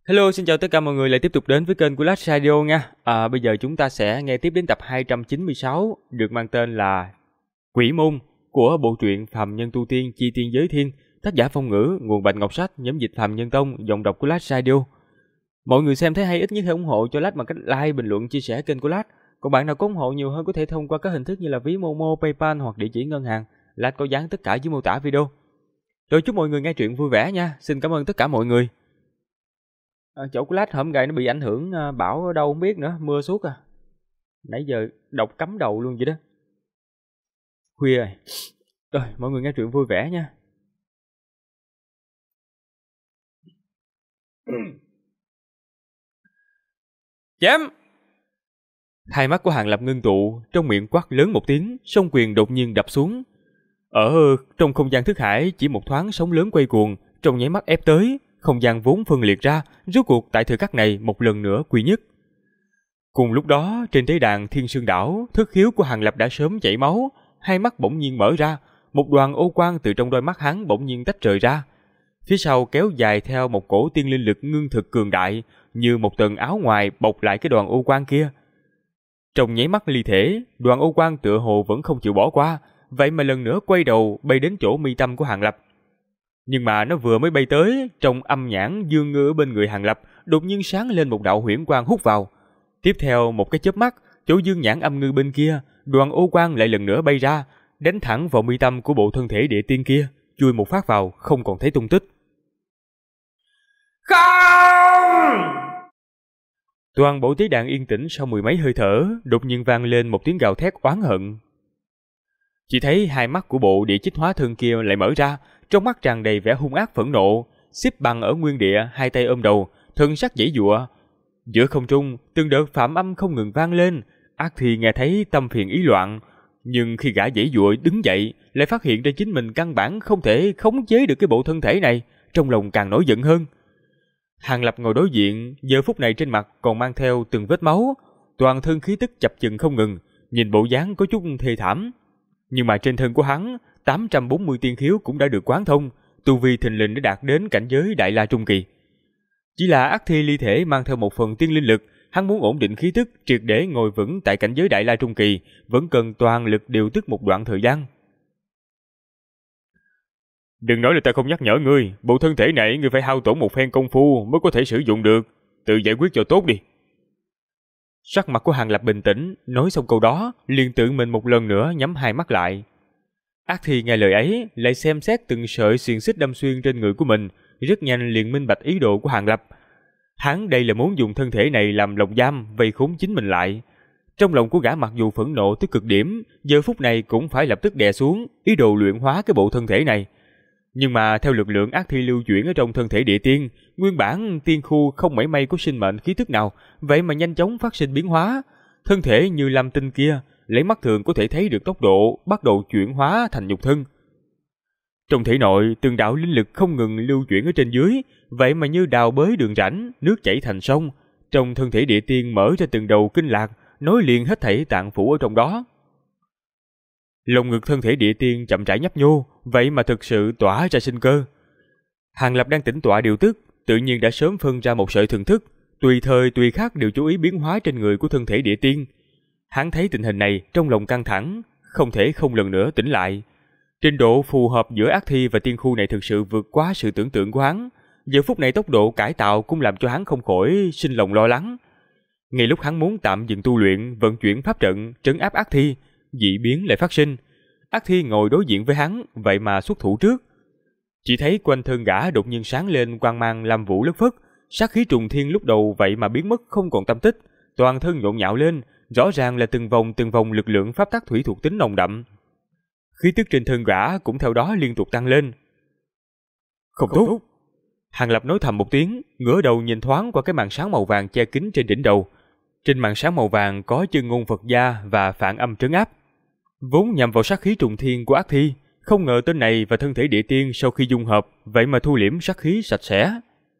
Hello, xin chào tất cả mọi người lại tiếp tục đến với kênh của Last Radio nha. Bây giờ chúng ta sẽ nghe tiếp đến tập 296 được mang tên là Quỷ Môn của bộ truyện Phàm Nhân Tu Tiên Chi Tiên Giới Thiên, tác giả Phong Ngữ, nguồn Bạch Ngọc Sách, nhóm dịch Phàm Nhân Tông, giọng đọc của Last Radio. Mọi người xem thấy hay ít nhất hãy ủng hộ cho Last bằng cách like, bình luận, chia sẻ kênh của Last. Còn bạn nào có ủng hộ nhiều hơn có thể thông qua các hình thức như là ví Momo, PayPal hoặc địa chỉ ngân hàng. Last có dán tất cả dưới mô tả video. Rồi chúc mọi người nghe truyện vui vẻ nha. Xin cảm ơn tất cả mọi người. Chỗ của Lát hôm gầy nó bị ảnh hưởng bão ở đâu không biết nữa, mưa suốt à. Nãy giờ đọc cắm đầu luôn vậy đó. Khuya rồi. Rồi, mọi người nghe truyện vui vẻ nha. Chém! Hai mắt của Hàng Lập ngưng tụ, trong miệng quát lớn một tiếng, song quyền đột nhiên đập xuống. Ở trong không gian thức hải chỉ một thoáng sóng lớn quay cuồng, trong nháy mắt ép tới. Không gian vốn phân liệt ra, rốt cuộc tại thời khắc này một lần nữa quy nhất. Cùng lúc đó, trên tế đàn Thiên Sương Đảo, thức khiếu của Hàng Lập đã sớm chảy máu, hai mắt bỗng nhiên mở ra, một đoàn ô quang từ trong đôi mắt hắn bỗng nhiên tách rời ra. Phía sau kéo dài theo một cổ tiên linh lực ngưng thực cường đại, như một tầng áo ngoài bọc lại cái đoàn ô quang kia. Trong nháy mắt ly thể, đoàn ô quang tựa hồ vẫn không chịu bỏ qua, vậy mà lần nữa quay đầu bay đến chỗ mi tâm của Hàng Lập. Nhưng mà nó vừa mới bay tới, trong âm nhãn dương ngư ở bên người Hàng Lập đột nhiên sáng lên một đạo huyễn quang hút vào. Tiếp theo một cái chớp mắt, chỗ dương nhãn âm ngư bên kia, đoàn ô quang lại lần nữa bay ra, đánh thẳng vào mi tâm của bộ thân thể địa tiên kia, chui một phát vào, không còn thấy tung tích. Không! Toàn bộ tế đàn yên tĩnh sau mười mấy hơi thở, đột nhiên vang lên một tiếng gào thét oán hận. Chỉ thấy hai mắt của bộ địa chích hóa thân kia lại mở ra, trong mắt tràn đầy vẻ hung ác phẫn nộ, xếp bằng ở nguyên địa, hai tay ôm đầu, thân sắc giãy giụa. Giữa không trung, từng đợt phạm âm không ngừng vang lên, ác thi nghe thấy tâm phiền ý loạn, nhưng khi gã giãy giụa đứng dậy, lại phát hiện ra chính mình căn bản không thể khống chế được cái bộ thân thể này, trong lòng càng nổi giận hơn. Hàng Lập ngồi đối diện, giờ phút này trên mặt còn mang theo từng vết máu, toàn thân khí tức chập chừng không ngừng, nhìn bộ dáng có chút thê thảm. Nhưng mà trên thân của hắn, 840 tiên khiếu cũng đã được quán thông, tu vi thình lình đã đạt đến cảnh giới Đại La Trung Kỳ. Chỉ là ác thi ly thể mang theo một phần tiên linh lực, hắn muốn ổn định khí tức, triệt để ngồi vững tại cảnh giới Đại La Trung Kỳ, vẫn cần toàn lực điều tức một đoạn thời gian. Đừng nói là ta không nhắc nhở ngươi, bộ thân thể này ngươi phải hao tổn một phen công phu mới có thể sử dụng được, tự giải quyết cho tốt đi. Sắc mặt của Hàng Lập bình tĩnh, nói xong câu đó, liền tự mình một lần nữa nhắm hai mắt lại. Ác thi nghe lời ấy, lại xem xét từng sợi xiềng xích đâm xuyên trên người của mình, rất nhanh liền minh bạch ý đồ của Hàng Lập. Hắn đây là muốn dùng thân thể này làm lồng giam, vây khốn chính mình lại. Trong lòng của gã mặc dù phẫn nộ tới cực điểm, giờ phút này cũng phải lập tức đè xuống, ý đồ luyện hóa cái bộ thân thể này. Nhưng mà theo lực lượng ác thi lưu chuyển ở trong thân thể địa tiên, nguyên bản tiên khu không mảy may có sinh mệnh khí tức nào, vậy mà nhanh chóng phát sinh biến hóa. Thân thể như lam tinh kia, lấy mắt thường có thể thấy được tốc độ bắt đầu chuyển hóa thành nhục thân. Trong thể nội, từng đạo linh lực không ngừng lưu chuyển ở trên dưới, vậy mà như đào bới đường rãnh, nước chảy thành sông. Trong thân thể địa tiên mở ra từng đầu kinh lạc, nối liền hết thảy tạng phủ ở trong đó. Lồng ngực thân thể địa tiên chậm rãi nhấp nhô, vậy mà thực sự tỏa ra sinh cơ. Hàng Lập đang tĩnh tọa điều tức, tự nhiên đã sớm phân ra một sợi thần thức, tùy thời tùy khắc đều chú ý biến hóa trên người của thân thể địa tiên. Hắn thấy tình hình này, trong lòng căng thẳng, không thể không lần nữa tỉnh lại. Trình độ phù hợp giữa ác thi và tiên khu này thực sự vượt quá sự tưởng tượng của hắn. Giờ phút này tốc độ cải tạo cũng làm cho hắn không khỏi sinh lòng lo lắng. Ngay lúc hắn muốn tạm dừng tu luyện, vận chuyển pháp trận, trấn áp ác thi, dị biến lại phát sinh. Ác thi ngồi đối diện với hắn, vậy mà xuất thủ trước. Chỉ thấy quanh thân gã đột nhiên sáng lên quang mang lam vũ lất phất, sát khí trùng thiên lúc đầu vậy mà biến mất không còn tâm tích, toàn thân nhộn nhạo lên, rõ ràng là từng vòng lực lượng pháp tắc thủy thuộc tính nồng đậm. Khí tức trên thân gã cũng theo đó liên tục tăng lên. Không tốt. Hàng Lập nói thầm một tiếng, ngửa đầu nhìn thoáng qua cái màn sáng màu vàng che kín trên đỉnh đầu. Trên màn sáng màu vàng có chân ngôn Phật gia và phản âm trấn áp, vốn nhằm vào sát khí trùng thiên của ác thi. Không ngờ tên này và thân thể địa tiên sau khi dung hợp, vậy mà thu liễm sát khí sạch sẽ.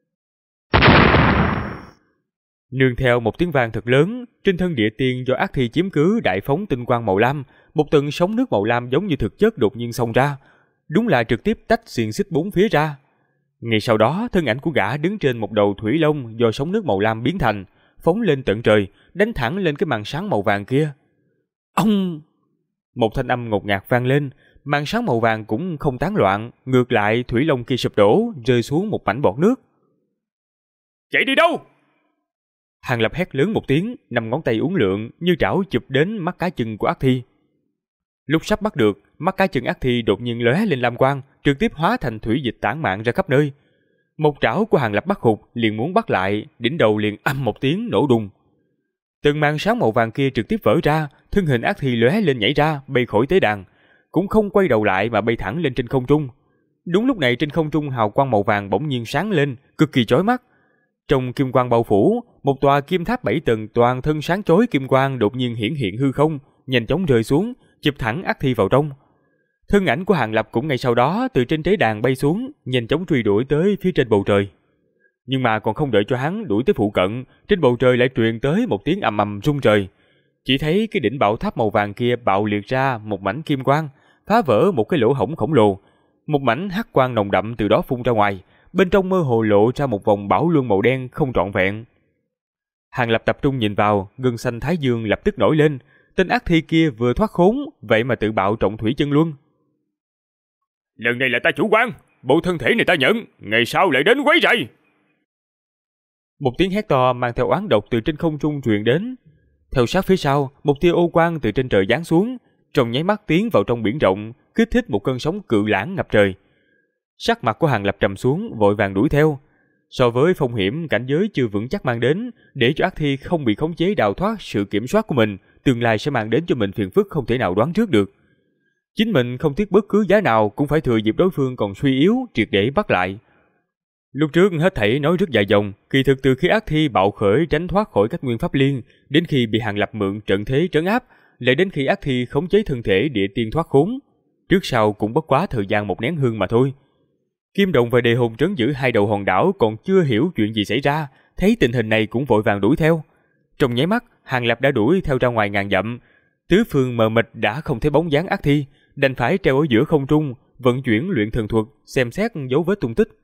Nương theo một tiếng vang thật lớn, trên thân địa tiên do ác thi chiếm cứ đại phóng tinh quang màu lam, một tầng sóng nước màu lam giống như thực chất đột nhiên xông ra, đúng là trực tiếp tách xiềng xích bốn phía ra. Ngay sau đó, thân ảnh của gã đứng trên một đầu thủy long do sóng nước màu lam biến thành, phóng lên tận trời, đánh thẳng lên cái màn sáng màu vàng kia. Ông! Một thanh âm ngột ngạt vang lên, màn sáng màu vàng cũng không tán loạn, ngược lại thủy long kia sụp đổ, rơi xuống một mảnh bọt nước. Chạy đi đâu? Hàng Lập hét lớn một tiếng, 5 ngón tay uốn lượn như trảo chụp đến mắt cá chân của ác thi. Lúc sắp bắt được, mắt cá chân ác thi đột nhiên lóe lên lam quang, trực tiếp hóa thành thủy dịch tản mạn ra khắp nơi. Một trảo của Hàng Lập bắt hụt, liền muốn bắt lại, đỉnh đầu liền âm một tiếng nổ đùng. Từng màn sáng màu vàng kia trực tiếp vỡ ra, thân hình ác thi lóe lên nhảy ra, bay khỏi tế đàn, cũng không quay đầu lại mà bay thẳng lên trên không trung. Đúng lúc này trên không trung hào quang màu vàng bỗng nhiên sáng lên, cực kỳ chói mắt. Trong kim quang bao phủ, một tòa kim tháp 7 tầng toàn thân sáng chói kim quang đột nhiên hiển hiện hư không, nhanh chóng rơi xuống, chụp thẳng ác thi vào trong. Thân ảnh của Hàng Lập cũng ngay sau đó từ trên tế đàn bay xuống, nhanh chóng truy đuổi tới phía trên bầu trời. Nhưng mà còn không đợi cho hắn đuổi tới phụ cận, trên bầu trời lại truyền tới một tiếng ầm ầm rung trời. Chỉ thấy cái đỉnh bảo tháp màu vàng kia bạo liệt ra một mảnh kim quang, phá vỡ một cái lỗ hổng khổng lồ. Một mảnh hắc quang nồng đậm từ đó phun ra ngoài, bên trong mơ hồ lộ ra một vòng bảo luân màu đen không trọn vẹn. Hàng Lập tập trung nhìn vào, gân xanh thái dương lập tức nổi lên. Tên ác thi kia vừa thoát khốn, vậy mà tự bạo trọng thủy chân luân. Lần này là ta chủ quan, bộ thân thể này ta nhận, ngày sau lại đến quấy rầy. Một tiếng hét to mang theo oán độc từ trên không trung truyền đến. Theo sát phía sau, một tia ô quang từ trên trời giáng xuống, trong nháy mắt tiến vào trong biển rộng, kích thích một cơn sóng cự lãng ngập trời. Sắc mặt của Hàng Lập trầm xuống, vội vàng đuổi theo. So với phong hiểm cảnh giới chưa vững chắc mang đến, để cho ác thi không bị khống chế đào thoát sự kiểm soát của mình, tương lai sẽ mang đến cho mình phiền phức không thể nào đoán trước được. Chính mình không tiếc bất cứ giá nào cũng phải thừa dịp đối phương còn suy yếu, triệt để bắt lại. Lúc trước hết thảy nói rất dài dòng, kỳ thực từ khi ác thi bạo khởi tránh thoát khỏi các nguyên pháp liên, đến khi bị Hàng Lập mượn trận thế trấn áp, lại đến khi ác thi khống chế thân thể địa tiên thoát khốn, trước sau cũng bất quá thời gian một nén hương mà thôi. Kim Đồng và Đề Hồn trấn giữ hai đầu hòn đảo còn chưa hiểu chuyện gì xảy ra, thấy tình hình này cũng vội vàng đuổi theo. Trong nháy mắt, Hàng Lập đã đuổi theo ra ngoài ngàn dặm, tứ phương mờ mịt đã không thấy bóng dáng ác thi, đành phải treo ở giữa không trung, vận chuyển luyện thần thuật, xem xét dấu vết tung tích.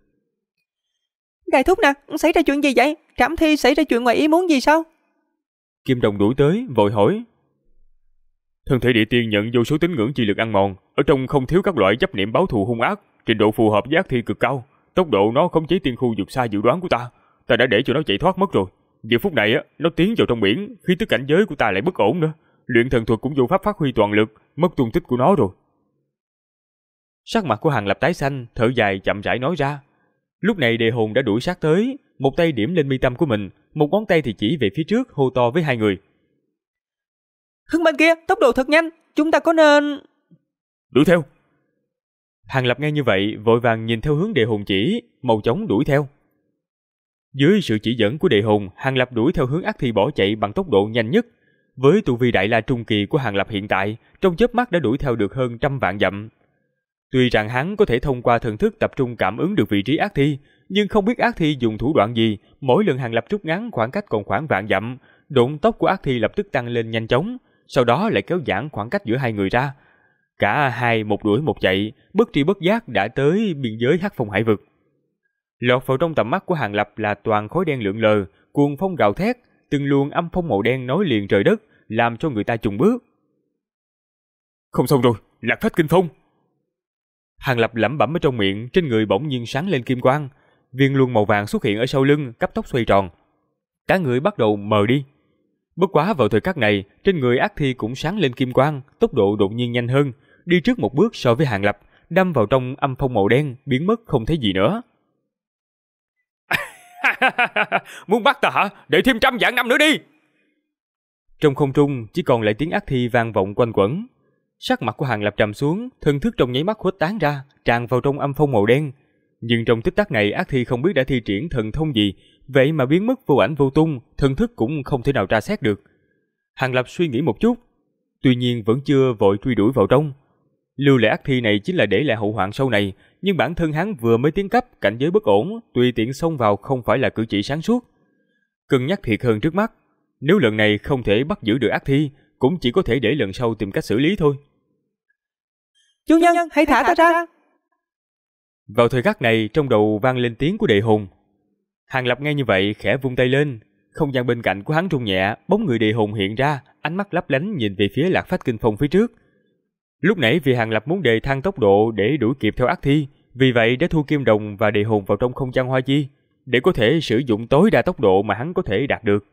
Đại thúc nè, xảy ra chuyện gì vậy? Trảm thi xảy ra chuyện ngoài ý muốn gì sao? Kim Đồng đuổi tới, vội hỏi. Thân thể địa tiên nhận vô số tín ngưỡng chi lực ăn mòn, ở trong không thiếu các loại chấp niệm báo thù hung ác, trình độ phù hợp với ác thi cực cao, tốc độ nó khống chế tiên khu vượt xa dự đoán của ta đã để cho nó chạy thoát mất rồi. Giờ phút này nó tiến vào trong biển, khí tức cảnh giới của ta lại bất ổn nữa, luyện thần thuật cũng vô pháp phát huy toàn lực, mất tung tích của nó rồi. Sắc mặt của Hàng Lập tái xanh, thở dài chậm rãi nói ra. Lúc này Đề Hồn đã đuổi sát tới, một tay điểm lên mi tâm của mình, một ngón tay thì chỉ về phía trước, hô to với hai người. Hướng bên kia, tốc độ thật nhanh, chúng ta có nên... Đuổi theo. Hàng Lập nghe như vậy, vội vàng nhìn theo hướng Đề Hồn chỉ, mau chóng đuổi theo. Dưới sự chỉ dẫn của Đề Hồn, Hàng Lập đuổi theo hướng ác thi bỏ chạy bằng tốc độ nhanh nhất. Với tu vi đại la trung kỳ của Hàng Lập hiện tại, trong chớp mắt đã đuổi theo được hơn 100 vạn dặm. Tuy rằng hắn có thể thông qua thần thức tập trung cảm ứng được vị trí ác thi, nhưng không biết ác thi dùng thủ đoạn gì, mỗi lần Hàng Lập rút ngắn khoảng cách còn khoảng vạn dặm, độn tốc của ác thi lập tức tăng lên nhanh chóng, sau đó lại kéo giãn khoảng cách giữa hai người ra. Cả hai một đuổi một chạy, bất tri bất giác đã tới biên giới Hắc Phong Hải vực. Lọt vào trong tầm mắt của Hàng Lập là toàn khói đen lượn lờ, cuồng phong gào thét, từng luồng âm phong màu đen nối liền trời đất, làm cho người ta chùng bước. Không xong rồi, Lạc Phách Kinh Phong. Hàng Lập lẩm bẩm ở trong miệng, trên người bỗng nhiên sáng lên kim quang, viên luân màu vàng xuất hiện ở sau lưng, cấp tốc xoay tròn. Cả người bắt đầu mờ đi. Bất quá vào thời khắc này, trên người ác thi cũng sáng lên kim quang, tốc độ đột nhiên nhanh hơn, đi trước một bước so với Hàng Lập, đâm vào trong âm phong màu đen, biến mất không thấy gì nữa. Muốn bắt ta hả? Đợi thêm 100 vạn năm nữa đi. Trong không trung chỉ còn lại tiếng ác thi vang vọng quanh quẩn. Sắc mặt của Hàng Lập trầm xuống, thần thức trong nháy mắt khuếch tán ra, tràn vào trong âm phong màu đen. Nhưng trong tích tắc này ác thi không biết đã thi triển thần thông gì, vậy mà biến mất vô ảnh vô tung, thần thức cũng không thể nào tra xét được. Hàng Lập suy nghĩ một chút, tuy nhiên vẫn chưa vội truy đuổi vào trong. Lưu lại ác thi này chính là để lại hậu hoạn sau này, nhưng bản thân hắn vừa mới tiến cấp, cảnh giới bất ổn, tùy tiện xông vào không phải là cử chỉ sáng suốt. Cân nhắc thiệt hơn trước mắt, nếu lần này không thể bắt giữ được ác thi, cũng chỉ có thể để lần sau tìm cách xử lý thôi. Chủ nhân, hãy thả ta ra. Vào thời khắc này, trong đầu vang lên tiếng của Đề Hùng. Hàng Lập nghe như vậy khẽ vung tay lên, không gian bên cạnh của hắn rung nhẹ, bóng người Đề Hùng hiện ra, ánh mắt lấp lánh nhìn về phía Lạc Phách Kinh Phong phía trước. Lúc nãy vì Hàng Lập muốn đề thăng tốc độ để đuổi kịp theo ác thi, vì vậy đã thu Kim Đồng và Đề Hùng vào trong không gian hoa chi, để có thể sử dụng tối đa tốc độ mà hắn có thể đạt được.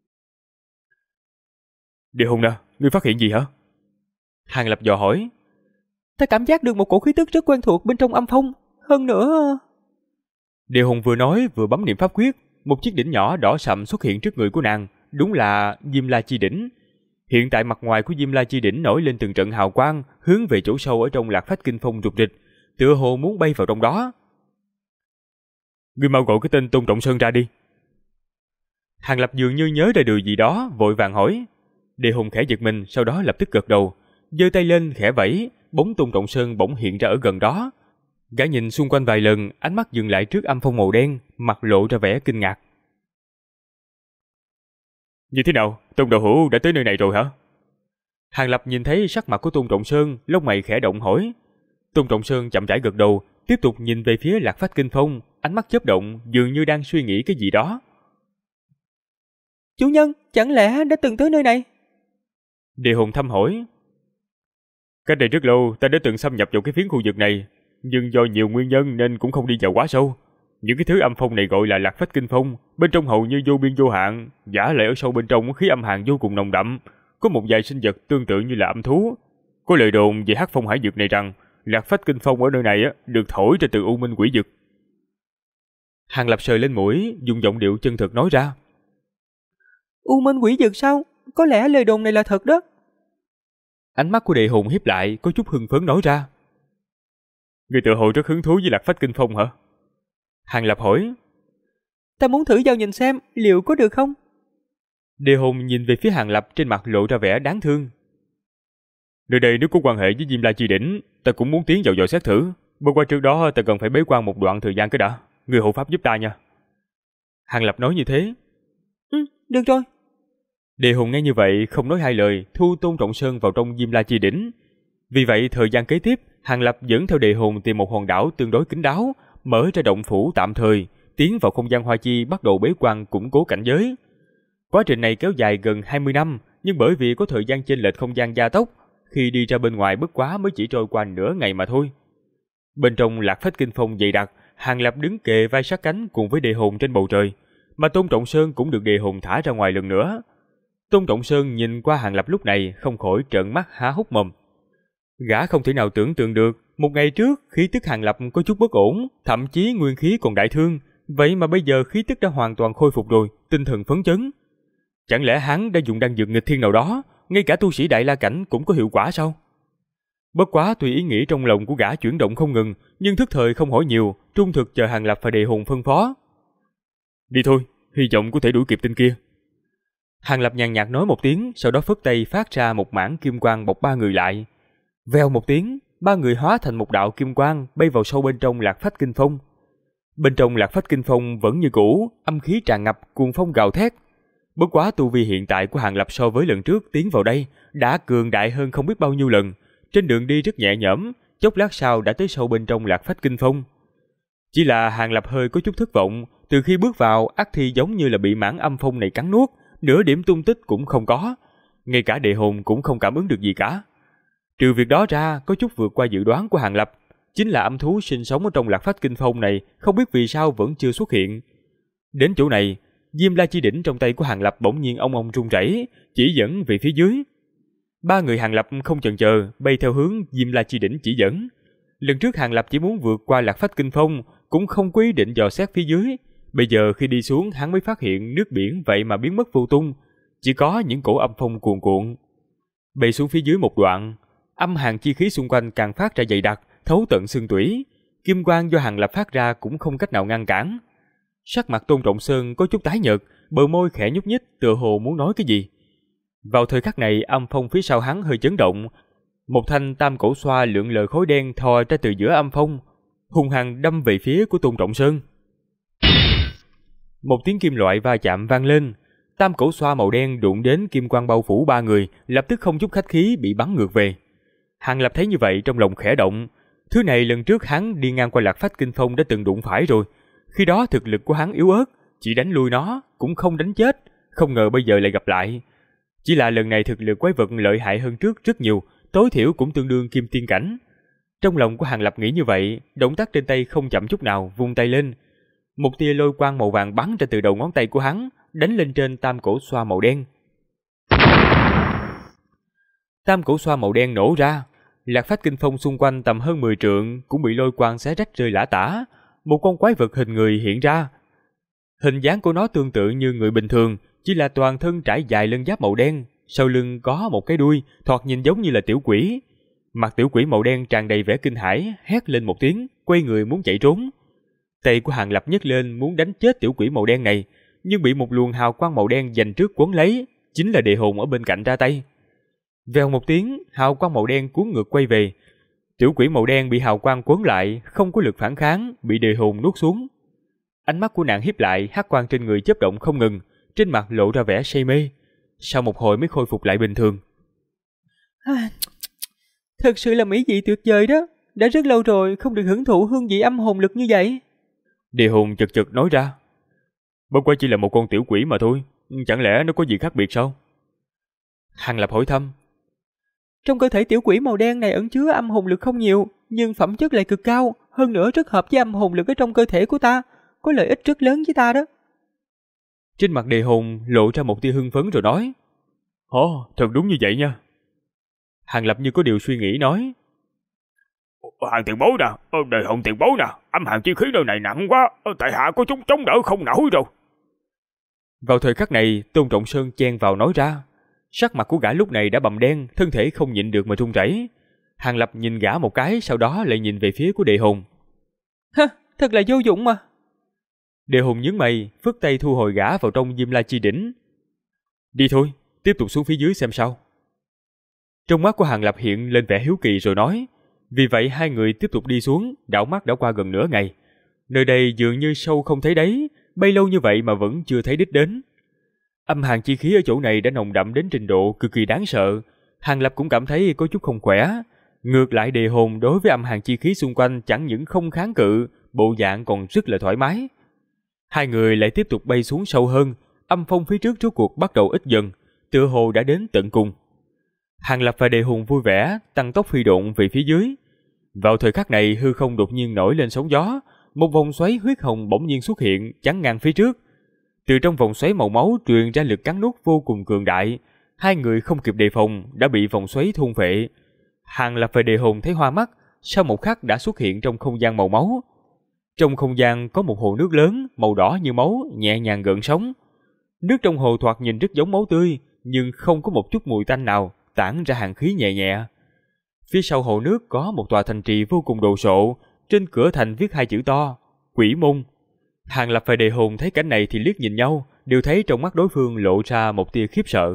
Đề Hùng nè, ngươi phát hiện gì hả? Hàng Lập dò hỏi. Ta cảm giác được một cổ khí tức rất quen thuộc bên trong âm phong, hơn nữa... Đề Hùng vừa nói vừa bấm niệm pháp quyết, một chiếc đỉnh nhỏ đỏ sậm xuất hiện trước người của nàng, đúng là Diêm La Chi Đỉnh. Hiện tại mặt ngoài của Diêm La Chi Đỉnh nổi lên từng trận hào quang, hướng về chỗ sâu ở trong Lạc Phách Kinh Phong rục rịch, tựa hồ muốn bay vào trong đó. Ngươi mau gọi cái tên Tôn Trọng Sơn ra đi. Hàng Lập dường như nhớ ra điều gì đó, vội vàng hỏi. Đề Hùng khẽ giật mình, sau đó lập tức gật đầu, giơ tay lên khẽ vẫy, bóng Tôn Trọng Sơn bỗng hiện ra ở gần đó. Gã nhìn xung quanh vài lần, ánh mắt dừng lại trước âm phong màu đen, mặt lộ ra vẻ kinh ngạc. Như thế nào, Tôn Đạo Hữu đã tới nơi này rồi hả? Hàng Lập nhìn thấy sắc mặt của Tôn Trọng Sơn, lông mày khẽ động hỏi. Tôn Trọng Sơn chậm rãi gật đầu, tiếp tục nhìn về phía Lạc Phách Kinh Phong, ánh mắt chớp động, dường như đang suy nghĩ cái gì đó. Chủ nhân, chẳng lẽ đã từng tới nơi này? Đề Hùng thăm hỏi. Cách đây rất lâu, ta đã từng xâm nhập vào cái phiến khu vực này, nhưng do nhiều nguyên nhân nên cũng không đi vào quá sâu. Những cái thứ âm phong này gọi là Lạc Phách Kinh Phong, bên trong hầu như vô biên vô hạn, giả lại ở sâu bên trong khí âm hàn vô cùng nồng đậm, có một vài sinh vật tương tự như là âm thú. Có lời đồn về Hắc Phong Hải Vực này rằng Lạc Phách Kinh Phong ở nơi này được thổi ra từ U Minh Quỷ Vực. Hàng Lập sờ lên mũi, dùng giọng điệu chân thực nói ra. U Minh Quỷ Vực sao? Có lẽ lời đồn này là thật đó. Ánh mắt của Đề Hùng híp lại, có chút hưng phấn nói ra. Người tự hồ rất hứng thú với Lạc Phách Kinh Phong hả? Hàng Lập hỏi. Ta muốn thử vào nhìn xem, liệu có được không? Đề Hùng nhìn về phía Hàng Lập, trên mặt lộ ra vẻ đáng thương. Nơi đây nếu có quan hệ với Diêm La Chi Đỉnh, ta cũng muốn tiến vào dò xét thử. Bất qua trước đó ta cần phải bế quan một đoạn thời gian cái đã. Người hộ pháp giúp ta nha. Hàng Lập nói như thế. Được rồi. Đề Hùng nghe như vậy không nói hai lời, thu Tôn Trọng Sơn vào trong Diêm La Chi Đỉnh. Vì vậy thời gian kế tiếp, Hàng Lập dẫn theo Đề Hùng tìm một hòn đảo tương đối kín đáo, mở ra động phủ tạm thời, tiến vào không gian hoa chi, bắt đầu bế quan củng cố cảnh giới. Quá trình này kéo dài gần 20 năm, nhưng bởi vì có thời gian chênh lệch không gian gia tốc, khi đi ra bên ngoài bất quá mới chỉ trôi qua nửa ngày mà thôi. Bên trong Lạc Phách Kinh Phong dày đặc, Hàng Lập đứng kề vai sát cánh cùng với Đề Hùng trên bầu trời, mà Tôn Trọng Sơn cũng được Đề Hùng thả ra ngoài lần nữa. Tôn Trọng Sơn nhìn qua Hàng Lập lúc này không khỏi trợn mắt há hốc mồm. Gã không thể nào tưởng tượng được, một ngày trước khí tức Hàng Lập có chút bất ổn, thậm chí nguyên khí còn đại thương, vậy mà bây giờ khí tức đã hoàn toàn khôi phục rồi, tinh thần phấn chấn. Chẳng lẽ hắn đã dùng đan dược nghịch thiên nào đó, ngay cả tu sĩ Đại La Cảnh cũng có hiệu quả sao? Bất quá tùy ý nghĩ trong lòng của gã chuyển động không ngừng, nhưng thức thời không hỏi nhiều, trung thực chờ Hàng Lập và Đề Hùng phân phó. Đi thôi, hy vọng có thể đuổi kịp tên kia. Hàng Lập nhàn nhạt nói một tiếng, sau đó phất tay phát ra một mảng kim quang bọc ba người lại. Vèo một tiếng, ba người hóa thành một đạo kim quang bay vào sâu bên trong Lạc Phách Kinh Phong. Bên trong Lạc Phách Kinh Phong vẫn như cũ, âm khí tràn ngập, cuồng phong gào thét. Bất quá tu vi hiện tại của Hàng Lập so với lần trước tiến vào đây đã cường đại hơn không biết bao nhiêu lần, trên đường đi rất nhẹ nhõm, chốc lát sau đã tới sâu bên trong Lạc Phách Kinh Phong. Chỉ là Hàng Lập hơi có chút thất vọng, từ khi bước vào, ác thi giống như là bị mãn âm phong này cắn nuốt, nửa điểm tung tích cũng không có, ngay cả Đề Hùng cũng không cảm ứng được gì cả. Trừ việc đó ra, có chút vượt qua dự đoán của Hàng Lập, chính là âm thú sinh sống ở trong Lạc Phách Kinh Phong này, không biết vì sao vẫn chưa xuất hiện. Đến chỗ này, Diêm La Chi Đỉnh trong tay của Hàng Lập bỗng nhiên ong rung rẩy, chỉ dẫn về phía dưới. Ba người Hàng Lập không chần chờ, bay theo hướng Diêm La Chi Đỉnh chỉ dẫn. Lần trước Hàng Lập chỉ muốn vượt qua Lạc Phách Kinh Phong, cũng không có ý định dò xét phía dưới. Bây giờ khi đi xuống, hắn mới phát hiện nước biển vậy mà biến mất vô tung, chỉ có những cổ âm phong cuồn cuộn. Bay xuống phía dưới một đoạn, âm hàn chi khí xung quanh càng phát ra dày đặc, thấu tận xương tủy. Kim quang do Hàng Lập phát ra cũng không cách nào ngăn cản. Sắc mặt Tôn Trọng Sơn có chút tái nhợt, bờ môi khẽ nhúc nhích, tựa hồ muốn nói cái gì. Vào thời khắc này, âm phong phía sau hắn hơi chấn động, một thanh tam cổ xoa lượn lờ khói đen thò ra từ giữa âm phong, hung hăng đâm về phía của Tôn Trọng Sơn. Một tiếng kim loại va chạm vang lên, tam cổ xoa màu đen đụng đến kim quang bao phủ ba người, lập tức không chút khách khí bị bắn ngược về. Hàng Lập thấy như vậy trong lòng khẽ động, Thứ này lần trước hắn đi ngang qua Lạc Phách Kinh Phong đã từng đụng phải rồi. Khi đó thực lực của hắn yếu ớt, chỉ đánh lui nó, cũng không đánh chết. Không ngờ bây giờ lại gặp lại. Chỉ là lần này thực lực quái vật lợi hại hơn trước rất nhiều, tối thiểu cũng tương đương kim tiên cảnh. Trong lòng của Hàng Lập nghĩ như vậy, động tác trên tay không chậm chút nào, vung tay lên. Một tia lôi quang màu vàng bắn ra từ đầu ngón tay của hắn, đánh lên trên tam cổ xoa màu đen. Tam cổ xoa màu đen nổ ra, Lạc Phách Kinh Phong xung quanh tầm hơn 10 trượng cũng bị lôi quang xé rách rơi lả tả. Một con quái vật hình người hiện ra. Hình dáng của nó tương tự như người bình thường, chỉ là toàn thân trải dài lân giáp màu đen, sau lưng có một cái đuôi, thoạt nhìn giống như là tiểu quỷ. Mặt tiểu quỷ màu đen tràn đầy vẻ kinh hãi, hét lên một tiếng, quay người muốn chạy trốn. Tay của Hàng Lập nhấc lên muốn đánh chết tiểu quỷ màu đen này, nhưng bị một luồng hào quang màu đen giành trước quấn lấy, chính là Địa Hồn ở bên cạnh ra tay. Vèo một tiếng, hào quang màu đen cuốn ngược quay về. Tiểu quỷ màu đen bị hào quang quấn lại, không có lực phản kháng, bị Địa Hồn nuốt xuống. Ánh mắt của nàng híp lại, hắc quang trên người chớp động không ngừng, trên mặt lộ ra vẻ say mê. Sau một hồi mới khôi phục lại bình thường. Thật sự là mỹ vị tuyệt vời đó. Đã rất lâu rồi không được hưởng thụ hương vị âm hồn lực như vậy. Địa Hồn chật chật nói ra. Bất quá chỉ là một con tiểu quỷ mà thôi, chẳng lẽ nó có gì khác biệt sao? Hàng Lập hỏi thăm. Trong cơ thể tiểu quỷ màu đen này ẩn chứa âm hồn lực không nhiều, nhưng phẩm chất lại cực cao, hơn nữa rất hợp với âm hồn lực ở trong cơ thể của ta, có lợi ích rất lớn với ta đó. Trên mặt Địa Hồn lộ ra một tia hưng phấn rồi nói. Ồ, thật đúng như vậy nha. Hàng Lập như có điều suy nghĩ nói. Hàng tiền bối nè, Địa Hồn tiền bối nè, âm hàn chi khí nơi này nặng quá, tại hạ có chút chống đỡ không nổi rồi. Vào thời khắc này, Tôn Trọng Sơn chen vào nói ra. Sắc mặt của gã lúc này đã bầm đen, thân thể không nhịn được mà run rẩy. Hàng Lập nhìn gã một cái, sau đó lại nhìn về phía của Địa Hồn. Thật là vô dụng mà. Địa Hồn nhướng mày, phất tay thu hồi gã vào trong Diêm La Chi Đỉnh. Đi thôi, tiếp tục xuống phía dưới xem sao. Trong mắt của Hàng Lập hiện lên vẻ hiếu kỳ rồi nói. Vì vậy hai người tiếp tục đi xuống, đảo mắt đã qua gần nửa ngày. Nơi đây dường như sâu không thấy đáy, bay lâu như vậy mà vẫn chưa thấy đích đến. Âm hàn chi khí ở chỗ này đã nồng đậm đến trình độ cực kỳ đáng sợ. Hàng Lập cũng cảm thấy có chút không khỏe. Ngược lại Địa Hồn đối với âm hàn chi khí xung quanh chẳng những không kháng cự, bộ dạng còn rất là thoải mái. Hai người lại tiếp tục bay xuống sâu hơn, âm phong phía trước rốt cuộc bắt đầu ít dần, tựa hồ đã đến tận cùng. Hàng Lập và Địa Hồn vui vẻ, tăng tốc phi độn về phía dưới. Vào thời khắc này hư không đột nhiên nổi lên sóng gió, một vòng xoáy huyết hồng bỗng nhiên xuất hiện chắn ngang phía trước. Từ trong vòng xoáy màu máu truyền ra lực cắn nuốt vô cùng cường đại, hai người không kịp đề phòng đã bị vòng xoáy thôn phệ. Hàng Lập và Địa Hồn thấy hoa mắt, sau một khắc đã xuất hiện trong không gian màu máu. Trong không gian có một hồ nước lớn, màu đỏ như máu, nhẹ nhàng gợn sóng. Nước trong hồ thoạt nhìn rất giống máu tươi, nhưng không có một chút mùi tanh nào, tản ra hàn khí nhẹ nhẹ. Phía sau hồ nước có một tòa thành trì vô cùng đồ sộ, trên cửa thành viết hai chữ to, Quỷ Môn. Hàng Lập và Địa Hồn thấy cảnh này thì liếc nhìn nhau, đều thấy trong mắt đối phương lộ ra một tia khiếp sợ.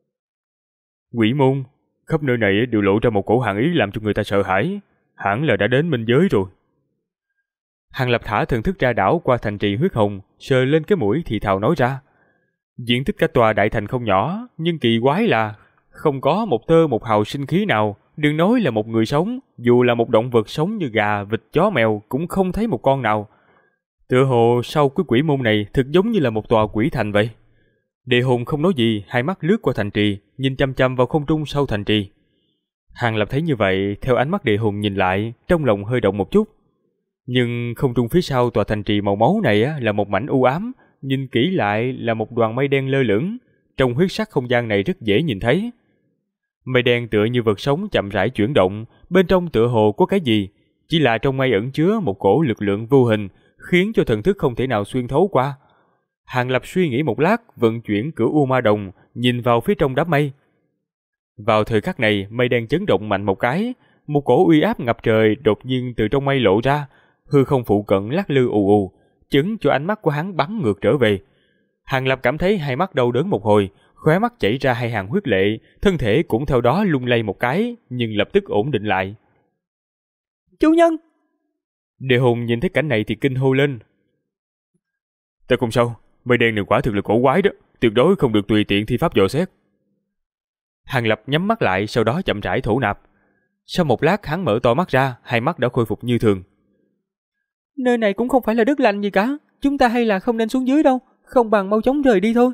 Quỷ Môn, khắp nơi này đều lộ ra một cổ hàn ý làm cho người ta sợ hãi, hẳn là đã đến minh giới rồi. Hàng Lập thả thần thức ra đảo qua thành trì huyết hồng, sờ lên cái mũi thì thào nói ra. Diện tích cả tòa đại thành không nhỏ, nhưng kỳ quái là không có một tơ một hào sinh khí nào. Đừng nói là một người sống, dù là một động vật sống như gà, vịt, chó, mèo cũng không thấy một con nào. Tựa hồ sau cái quỷ môn này thực giống như là một tòa quỷ thành vậy. Địa Hồn không nói gì, hai mắt lướt qua thành trì, nhìn chăm chăm vào không trung sau thành trì. Hàng Lập thấy như vậy, theo ánh mắt Địa Hồn nhìn lại, trong lòng hơi động một chút. Nhưng không trung phía sau tòa thành trì màu máu này là một mảnh u ám, nhìn kỹ lại là một đoàn mây đen lơ lửng. Trong huyết sắc không gian này rất dễ nhìn thấy. Mây đen tựa như vật sống chậm rãi chuyển động, bên trong tựa hồ có cái gì, chỉ là trong mây ẩn chứa một cổ lực lượng vô hình, khiến cho thần thức không thể nào xuyên thấu qua. Hàng Lập suy nghĩ một lát, vận chuyển cửu U Ma Đồng, nhìn vào phía trong đám mây. Vào thời khắc này, mây đen chấn động mạnh một cái, một cổ uy áp ngập trời đột nhiên từ trong mây lộ ra, hư không phụ cận lắc lư ù ù, chấn cho ánh mắt của hắn bắn ngược trở về. Hàng Lập cảm thấy hai mắt đau đớn một hồi, khóe mắt chảy ra hai hàng huyết lệ, thân thể cũng theo đó lung lay một cái, nhưng lập tức ổn định lại. Chủ nhân! Địa Hồn nhìn thấy cảnh này thì kinh hô lên. Ta không sao, mây đen này quả thực là cổ quái đó, tuyệt đối không được tùy tiện thi pháp dò xét. Hàng Lập nhắm mắt lại, sau đó chậm rãi thổ nạp. Sau một lát hắn mở to mắt ra, hai mắt đã khôi phục như thường. Nơi này cũng không phải là đất lành gì cả, chúng ta hay là không nên xuống dưới đâu, không bằng mau chóng rời đi thôi.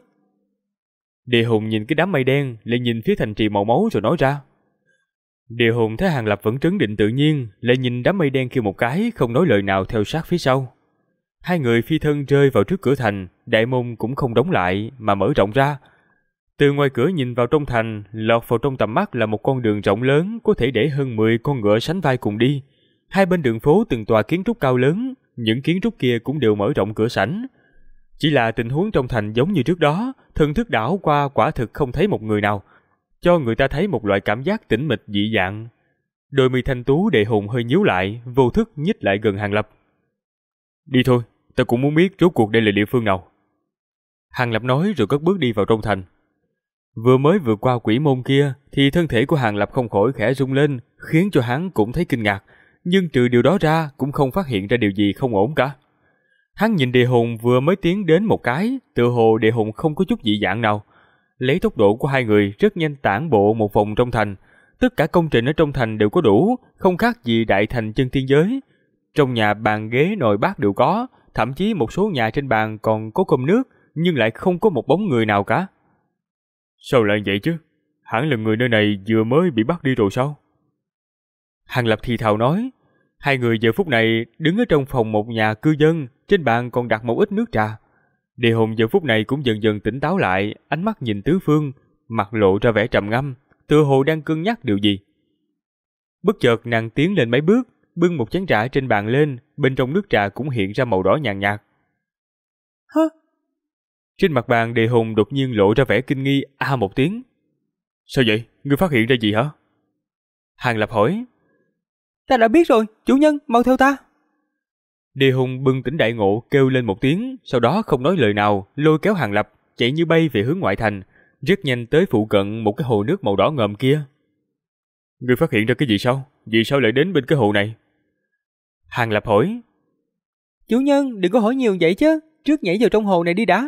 Địa Hùng nhìn cái đám mây đen, lại nhìn phía thành trì màu máu rồi nói ra. Địa Hùng thấy Hàng Lập vẫn trấn định tự nhiên, lại nhìn đám mây đen kia một cái, không nói lời nào theo sát phía sau. Hai người phi thân rơi vào trước cửa thành, đại môn cũng không đóng lại mà mở rộng ra. Từ ngoài cửa nhìn vào trong thành, lọt vào trong tầm mắt là một con đường rộng lớn, có thể để hơn 10 con ngựa sánh vai cùng đi. Hai bên đường phố từng tòa kiến trúc cao lớn, những kiến trúc kia cũng đều mở rộng cửa sảnh. Chỉ là tình huống trong thành giống như trước đó, thần thức đảo qua quả thực không thấy một người nào, cho người ta thấy một loại cảm giác tĩnh mịch dị dạng. Đôi mi thanh tú Đề Hùng hơi nhíu lại, vô thức nhích lại gần Hàng Lập. Đi thôi, ta cũng muốn biết rốt cuộc đây là địa phương nào. Hàng Lập nói rồi cất bước đi vào trong thành. Vừa mới vượt qua quỷ môn kia thì thân thể của Hàng Lập không khỏi khẽ rung lên, khiến cho hắn cũng thấy kinh ngạc, nhưng trừ điều đó ra cũng không phát hiện ra điều gì không ổn cả. Hắn nhìn Đề Hùng vừa mới tiến đến một cái, tựa hồ Đề Hùng không có chút dị dạng nào. Lấy tốc độ của hai người rất nhanh tản bộ một vòng trong thành. Tất cả công trình ở trong thành đều có đủ, không khác gì đại thành chân tiên giới. Trong nhà bàn ghế nồi bát đều có, thậm chí một số nhà trên bàn còn có cơm nước, nhưng lại không có một bóng người nào cả. Sao lại vậy chứ? Hẳn là người nơi này vừa mới bị bắt đi rồi sao? Hàng Lập thì thào nói. Hai người giờ phút này đứng ở trong phòng một nhà cư dân, trên bàn còn đặt một ít nước trà. Đề Hùng giờ phút này cũng dần dần tỉnh táo lại, ánh mắt nhìn tứ phương, mặt lộ ra vẻ trầm ngâm, tựa hồ đang cân nhắc điều gì. Bất chợt nàng tiến lên mấy bước, bưng một chén trà trên bàn lên, bên trong nước trà cũng hiện ra màu đỏ nhàn nhạt. Hả? Trên mặt bàn Đề Hùng đột nhiên lộ ra vẻ kinh nghi, a một tiếng. Sao vậy? Ngươi phát hiện ra gì hả? Hàng Lập hỏi. Ta đã biết rồi, chủ nhân, mau theo ta. Đề Hùng bừng tỉnh đại ngộ kêu lên một tiếng, sau đó không nói lời nào, lôi kéo Hàng Lập, chạy như bay về hướng ngoại thành, rất nhanh tới phụ cận một cái hồ nước màu đỏ ngòm kia. Ngươi phát hiện ra cái gì sao? Vì sao lại đến bên cái hồ này? Hàng Lập hỏi. Chủ nhân, đừng có hỏi nhiều vậy chứ, trước nhảy vào trong hồ này đi đã.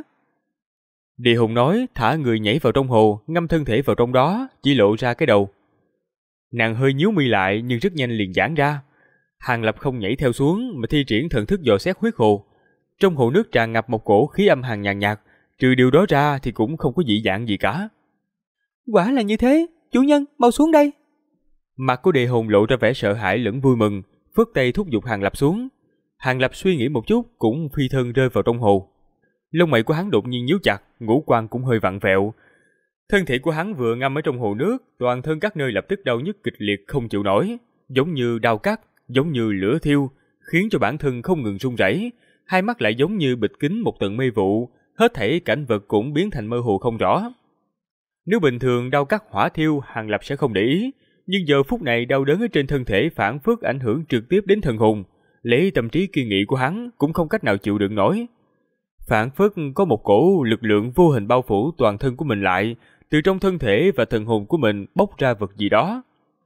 Đề Hùng nói, thả người nhảy vào trong hồ, ngâm thân thể vào trong đó, chỉ lộ ra cái đầu. Nàng hơi nhíu mi lại nhưng rất nhanh liền giãn ra. Hàng Lập không nhảy theo xuống mà thi triển thần thức dò xét huyết hồ. Trong hồ nước tràn ngập một cổ khí âm hàn nhàn nhạt, trừ điều đó ra thì cũng không có dị dạng gì cả. Quả là như thế, chủ nhân, mau xuống đây. Mặt của Đề Hùng lộ ra vẻ sợ hãi lẫn vui mừng, phất tay thúc giục Hàng Lập xuống. Hàng Lập suy nghĩ một chút cũng phi thân rơi vào trong hồ. Lông mày của hắn đột nhiên nhíu chặt, ngũ quan cũng hơi vặn vẹo. Thân thể của hắn vừa ngâm ở trong hồ nước, toàn thân các nơi lập tức đau nhức kịch liệt không chịu nổi, giống như đao cắt, giống như lửa thiêu, khiến cho bản thân không ngừng run rẩy, hai mắt lại giống như bịt kín một tầng mây vụ, hết thảy cảnh vật cũng biến thành mơ hồ không rõ. Nếu bình thường đao cắt hỏa thiêu, Hàng Lập sẽ không để ý, nhưng giờ phút này đau đớn ở trên thân thể phản phất ảnh hưởng trực tiếp đến thần hồn, lấy tâm trí kiên nghị của hắn cũng không cách nào chịu đựng nổi. Phản phất có một cổ lực lượng vô hình bao phủ toàn thân của mình lại, từ trong thân thể và thần hồn của mình bốc ra vật gì đó.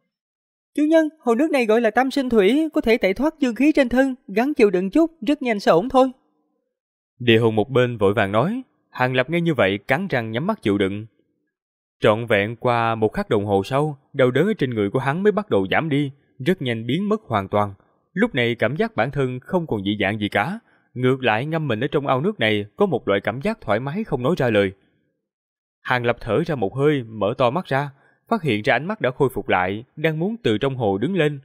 Chủ nhân, hồ nước này gọi là Tam Sinh Thủy, có thể tẩy thoát dương khí trên thân, gắng chịu đựng chút, rất nhanh sẽ ổn thôi. Địa Hùng một bên vội vàng nói. Hàng Lập nghe như vậy cắn răng nhắm mắt chịu đựng. Trọn vẹn qua một khắc đồng hồ sau, đau đớn ở trên người của hắn mới bắt đầu giảm đi, rất nhanh biến mất hoàn toàn. Lúc này cảm giác bản thân không còn dị dạng gì cả, ngược lại ngâm mình ở trong ao nước này có một loại cảm giác thoải mái không nói ra lời. Hàng Lập thở ra một hơi, mở to mắt ra, phát hiện ra ánh mắt đã khôi phục lại, đang muốn từ trong hồ đứng lên.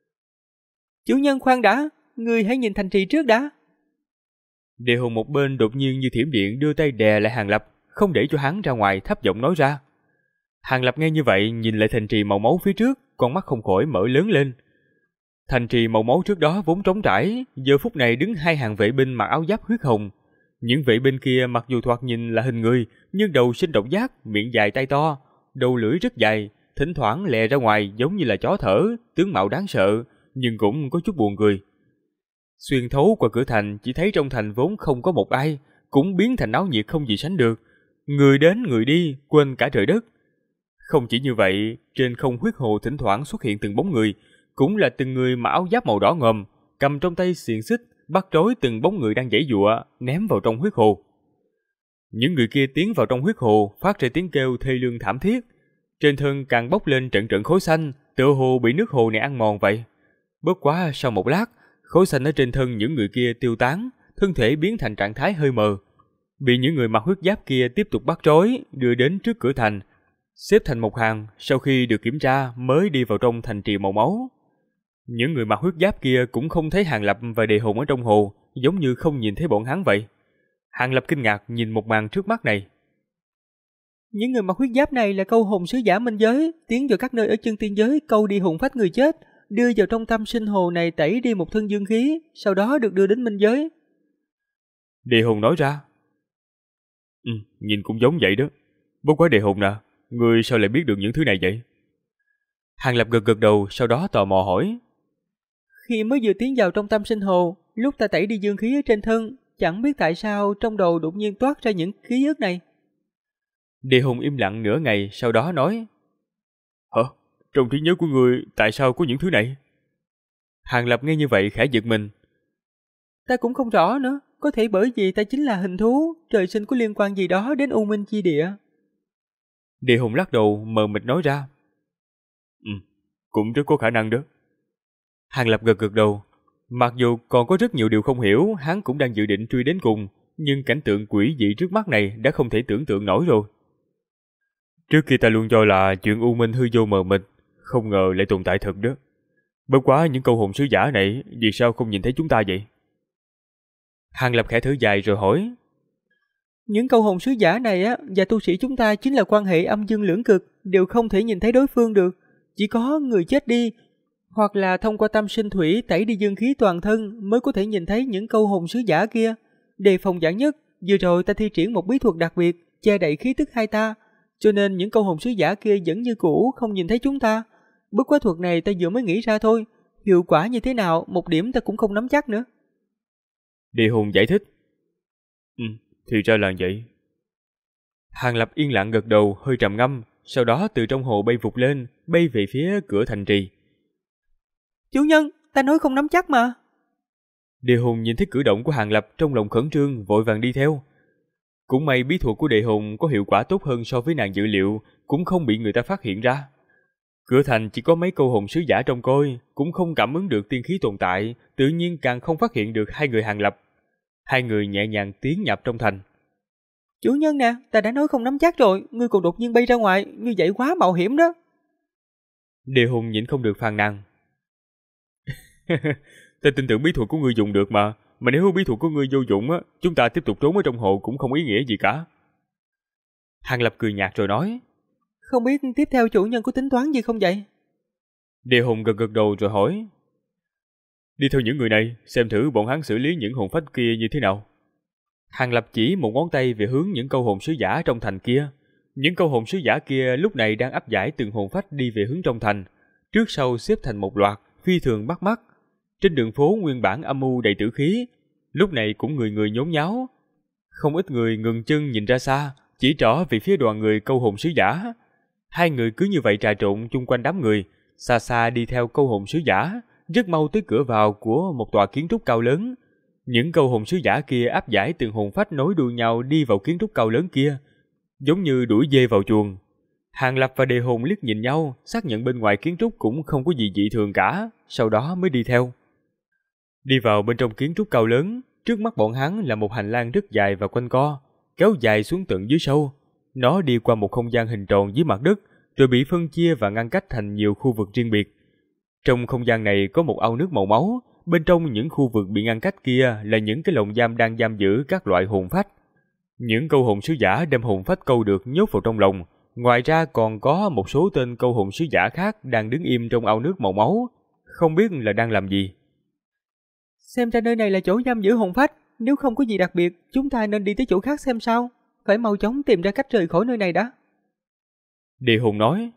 Chủ nhân khoan đã, người hãy nhìn thành trì trước đã. Địa Hùng một bên đột nhiên như thiểm điện đưa tay đè lại Hàng Lập, không để cho hắn ra ngoài, thấp giọng nói ra. Hàng Lập nghe như vậy nhìn lại thành trì màu máu phía trước, con mắt không khỏi mở lớn lên. Thành trì màu máu trước đó vốn trống trải, giờ phút này đứng hai hàng vệ binh mặc áo giáp huyết hồng. Những vệ binh kia mặc dù thoạt nhìn là hình người, nhưng đầu sinh độc giác, miệng dài tay to, đầu lưỡi rất dài, thỉnh thoảng lè ra ngoài giống như là chó thở, tướng mạo đáng sợ, nhưng cũng có chút buồn cười. Xuyên thấu qua cửa thành, chỉ thấy trong thành vốn không có một ai, cũng biến thành náo nhiệt không gì sánh được. Người đến người đi, quên cả trời đất. Không chỉ như vậy, trên không huyết hồ thỉnh thoảng xuất hiện từng bóng người, cũng là từng người mặc áo giáp màu đỏ ngòm, cầm trong tay xiềng xích, bắt trói từng bóng người đang giãy giụa, ném vào trong huyết hồ. Những người kia tiến vào trong huyết hồ, phát ra tiếng kêu thê lương thảm thiết. Trên thân càng bốc lên trận trận khói xanh, tựa hồ bị nước hồ này ăn mòn vậy. Bất quá sau một lát, khối xanh ở trên thân những người kia tiêu tán, thân thể biến thành trạng thái hơi mờ. Bị những người mặc huyết giáp kia tiếp tục bắt trói, đưa đến trước cửa thành, xếp thành một hàng, sau khi được kiểm tra mới đi vào trong thành trì màu máu. Những người mặc huyết giáp kia cũng không thấy Hàng Lập và Đề Hùng ở trong hồ, giống như không nhìn thấy bọn hắn vậy. Hàng Lập kinh ngạc nhìn một màn trước mắt này. Những người mặc huyết giáp này là câu hồn sứ giả minh giới, tiến vào các nơi ở chân tiên giới câu đi hồn phách người chết, đưa vào trong tâm sinh hồ này tẩy đi một thân dương khí, sau đó được đưa đến minh giới. Đề Hùng nói ra. Nhìn cũng giống vậy đó. Bất quá Đề Hùng nè, ngươi sao lại biết được những thứ này vậy? Hàng Lập gật đầu, sau đó tò mò hỏi. Khi mới vừa tiến vào trong tâm sinh hồ, lúc ta tẩy đi dương khí ở trên thân, chẳng biết tại sao trong đầu đột nhiên toát ra những ký ức này. Đề Hùng im lặng nửa ngày, sau đó nói. Hả? Trong trí nhớ của ngươi tại sao có những thứ này? Hàng Lập nghe như vậy khẽ giật mình. Ta cũng không rõ nữa, có thể bởi vì ta chính là hình thú, trời sinh có liên quan gì đó đến U Minh Chi Địa. Đề Hùng lắc đầu mờ mịt nói ra. Cũng rất có khả năng đó. Hàng Lập gật đầu. Mặc dù còn có rất nhiều điều không hiểu, hắn cũng đang dự định truy đến cùng, nhưng cảnh tượng quỷ dị trước mắt này đã không thể tưởng tượng nổi rồi. Trước kia ta luôn cho là chuyện U Minh hư vô mờ mịt, không ngờ lại tồn tại thật đó. Bất quá những câu hồn sứ giả này, vì sao không nhìn thấy chúng ta vậy? Hàng Lập khẽ thở dài rồi hỏi. Những câu hồn sứ giả này á và tu sĩ chúng ta chính là quan hệ âm dương lưỡng cực, đều không thể nhìn thấy đối phương được. Chỉ có người chết đi, hoặc là thông qua tâm sinh thủy tẩy đi dương khí toàn thân mới có thể nhìn thấy những câu hồn sứ giả kia. Đề phòng giản nhất, vừa rồi ta thi triển một bí thuật đặc biệt, che đậy khí tức hai ta, cho nên những câu hồn sứ giả kia vẫn như cũ không nhìn thấy chúng ta. Bất quá thuật này ta vừa mới nghĩ ra thôi, hiệu quả như thế nào một điểm ta cũng không nắm chắc nữa. Đề Hùng giải thích. Thì ra là vậy. Hàng Lập yên lặng gật đầu hơi trầm ngâm, sau đó từ trong hồ bay vụt lên, bay về phía cửa thành trì. Chủ nhân, ta nói không nắm chắc mà. Đề Hùng nhìn thấy cử động của Hàng Lập trong lòng khẩn trương, vội vàng đi theo. Cũng may bí thuật của Đề Hùng có hiệu quả tốt hơn so với nàng dự liệu, cũng không bị người ta phát hiện ra. Cửa thành chỉ có mấy câu hồn sứ giả trông coi, cũng không cảm ứng được tiên khí tồn tại, tự nhiên càng không phát hiện được hai người Hàng Lập. Hai người nhẹ nhàng tiến nhập trong thành. Chủ nhân nè, ta đã nói không nắm chắc rồi, ngươi còn đột nhiên bay ra ngoài, như vậy quá mạo hiểm đó. Đề Hùng nhịn không được phàn nàn. Ta tin tưởng bí thuật của ngươi dùng được mà nếu bí thuật của ngươi vô dụng á, chúng ta tiếp tục trốn ở trong hồ cũng không ý nghĩa gì cả. Hàng Lập cười nhạt rồi nói. Không biết tiếp theo chủ nhân có tính toán gì không vậy? Đề Hùng gật đầu rồi hỏi. Đi theo những người này, xem thử bọn hắn xử lý những hồn phách kia như thế nào. Hàng Lập chỉ một ngón tay về hướng những câu hồn sứ giả trong thành kia. Những câu hồn sứ giả kia lúc này đang áp giải từng hồn phách đi về hướng trong thành, trước sau xếp thành một loạt, phi thường bắt mắt. Trên đường phố nguyên bản âm u đầy tử khí, lúc này cũng người người nhốn nháo. Không ít người ngừng chân nhìn ra xa, chỉ trỏ về phía đoàn người câu hồn sứ giả. Hai người cứ như vậy trà trộn chung quanh đám người, xa xa đi theo câu hồn sứ giả, rất mau tới cửa vào của một tòa kiến trúc cao lớn. Những câu hồn sứ giả kia áp giải từng hồn phách nối đuôi nhau đi vào kiến trúc cao lớn kia, giống như đuổi dê vào chuồng. Hàng Lập và Đề Hùng liếc nhìn nhau, xác nhận bên ngoài kiến trúc cũng không có gì dị thường cả, sau đó mới đi theo. Đi vào bên trong kiến trúc cao lớn, trước mắt bọn hắn là một hành lang rất dài và quanh co, kéo dài xuống tận dưới sâu. Nó đi qua một không gian hình tròn dưới mặt đất, rồi bị phân chia và ngăn cách thành nhiều khu vực riêng biệt. Trong không gian này có một ao nước màu máu, bên trong những khu vực bị ngăn cách kia là những cái lồng giam đang giam giữ các loại hồn phách. Những câu hồn sứ giả đem hồn phách câu được nhốt vào trong lồng. Ngoài ra còn có một số tên câu hồn sứ giả khác đang đứng im trong ao nước màu máu, không biết là đang làm gì. Xem ra nơi này là chỗ giam giữ hồn phách, nếu không có gì đặc biệt, chúng ta nên đi tới chỗ khác xem sao. Phải mau chóng tìm ra cách rời khỏi nơi này đã. Đề Hùng nói.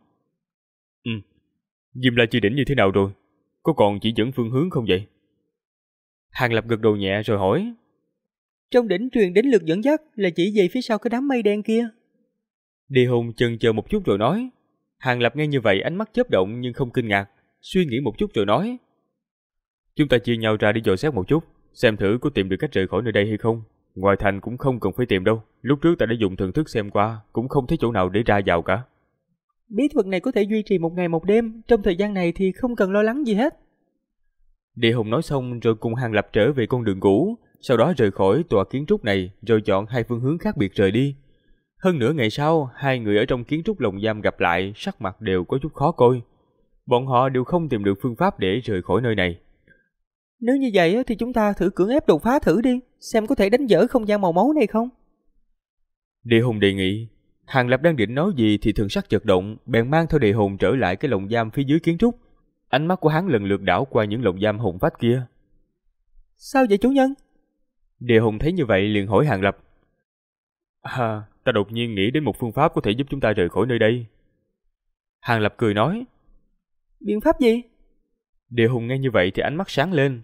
Diêm La Chi Đỉnh như thế nào rồi? Có còn chỉ dẫn phương hướng không vậy? Hàng Lập gật đầu nhẹ rồi hỏi. Trong đỉnh truyền đến lực dẫn dắt là chỉ về phía sau cái đám mây đen kia. Đề Hùng chần chờ một chút rồi nói. Hàng Lập nghe như vậy ánh mắt chớp động nhưng không kinh ngạc, suy nghĩ một chút rồi nói. Chúng ta chia nhau ra đi dò xét một chút, xem thử có tìm được cách rời khỏi nơi đây hay không. Ngoài thành cũng không cần phải tìm đâu, lúc trước ta đã dùng thần thức xem qua, cũng không thấy chỗ nào để ra vào cả. Bí thuật này có thể duy trì 1 ngày 1 đêm, trong thời gian này thì không cần lo lắng gì hết. Địa Hùng nói xong rồi cùng Hàng Lập trở về con đường cũ, sau đó rời khỏi tòa kiến trúc này rồi chọn 2 phương hướng khác biệt rời đi. Hơn nửa ngày sau, 2 người ở trong kiến trúc lồng giam gặp lại, sắc mặt đều có chút khó coi. Bọn họ đều không tìm được phương pháp để rời khỏi nơi này. Nếu như vậy thì chúng ta thử cưỡng ép đột phá thử đi, xem có thể đánh vỡ không gian màu máu này không? Địa Hùng đề nghị. Hàng Lập đang định nói gì thì thần sắc chợt động, bèn mang theo Địa Hùng trở lại cái lồng giam phía dưới kiến trúc. Ánh mắt của hắn lần lượt đảo qua những lồng giam hùng phách kia. Sao vậy chủ nhân? Địa Hùng thấy như vậy liền hỏi Hàng Lập. Ta đột nhiên nghĩ đến một phương pháp có thể giúp chúng ta rời khỏi nơi đây. Hàng Lập cười nói. Biện pháp gì? Địa Hùng nghe như vậy thì ánh mắt sáng lên.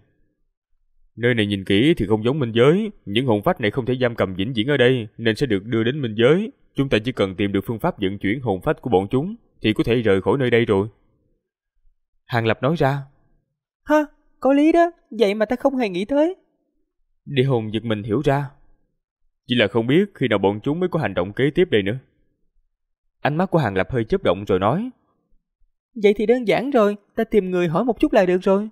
Nơi này nhìn kỹ thì không giống minh giới, những hồn phách này không thể giam cầm vĩnh viễn ở đây nên sẽ được đưa đến minh giới. Chúng ta chỉ cần tìm được phương pháp vận chuyển hồn phách của bọn chúng thì có thể rời khỏi nơi đây rồi. Hàng Lập nói ra. Có lý đó, vậy mà ta không hề nghĩ tới. Địa Hùng giật mình hiểu ra. Chỉ là không biết khi nào bọn chúng mới có hành động kế tiếp đây nữa. Ánh mắt của Hàng Lập hơi chớp động rồi nói. Vậy thì đơn giản rồi, ta tìm người hỏi một chút là được rồi.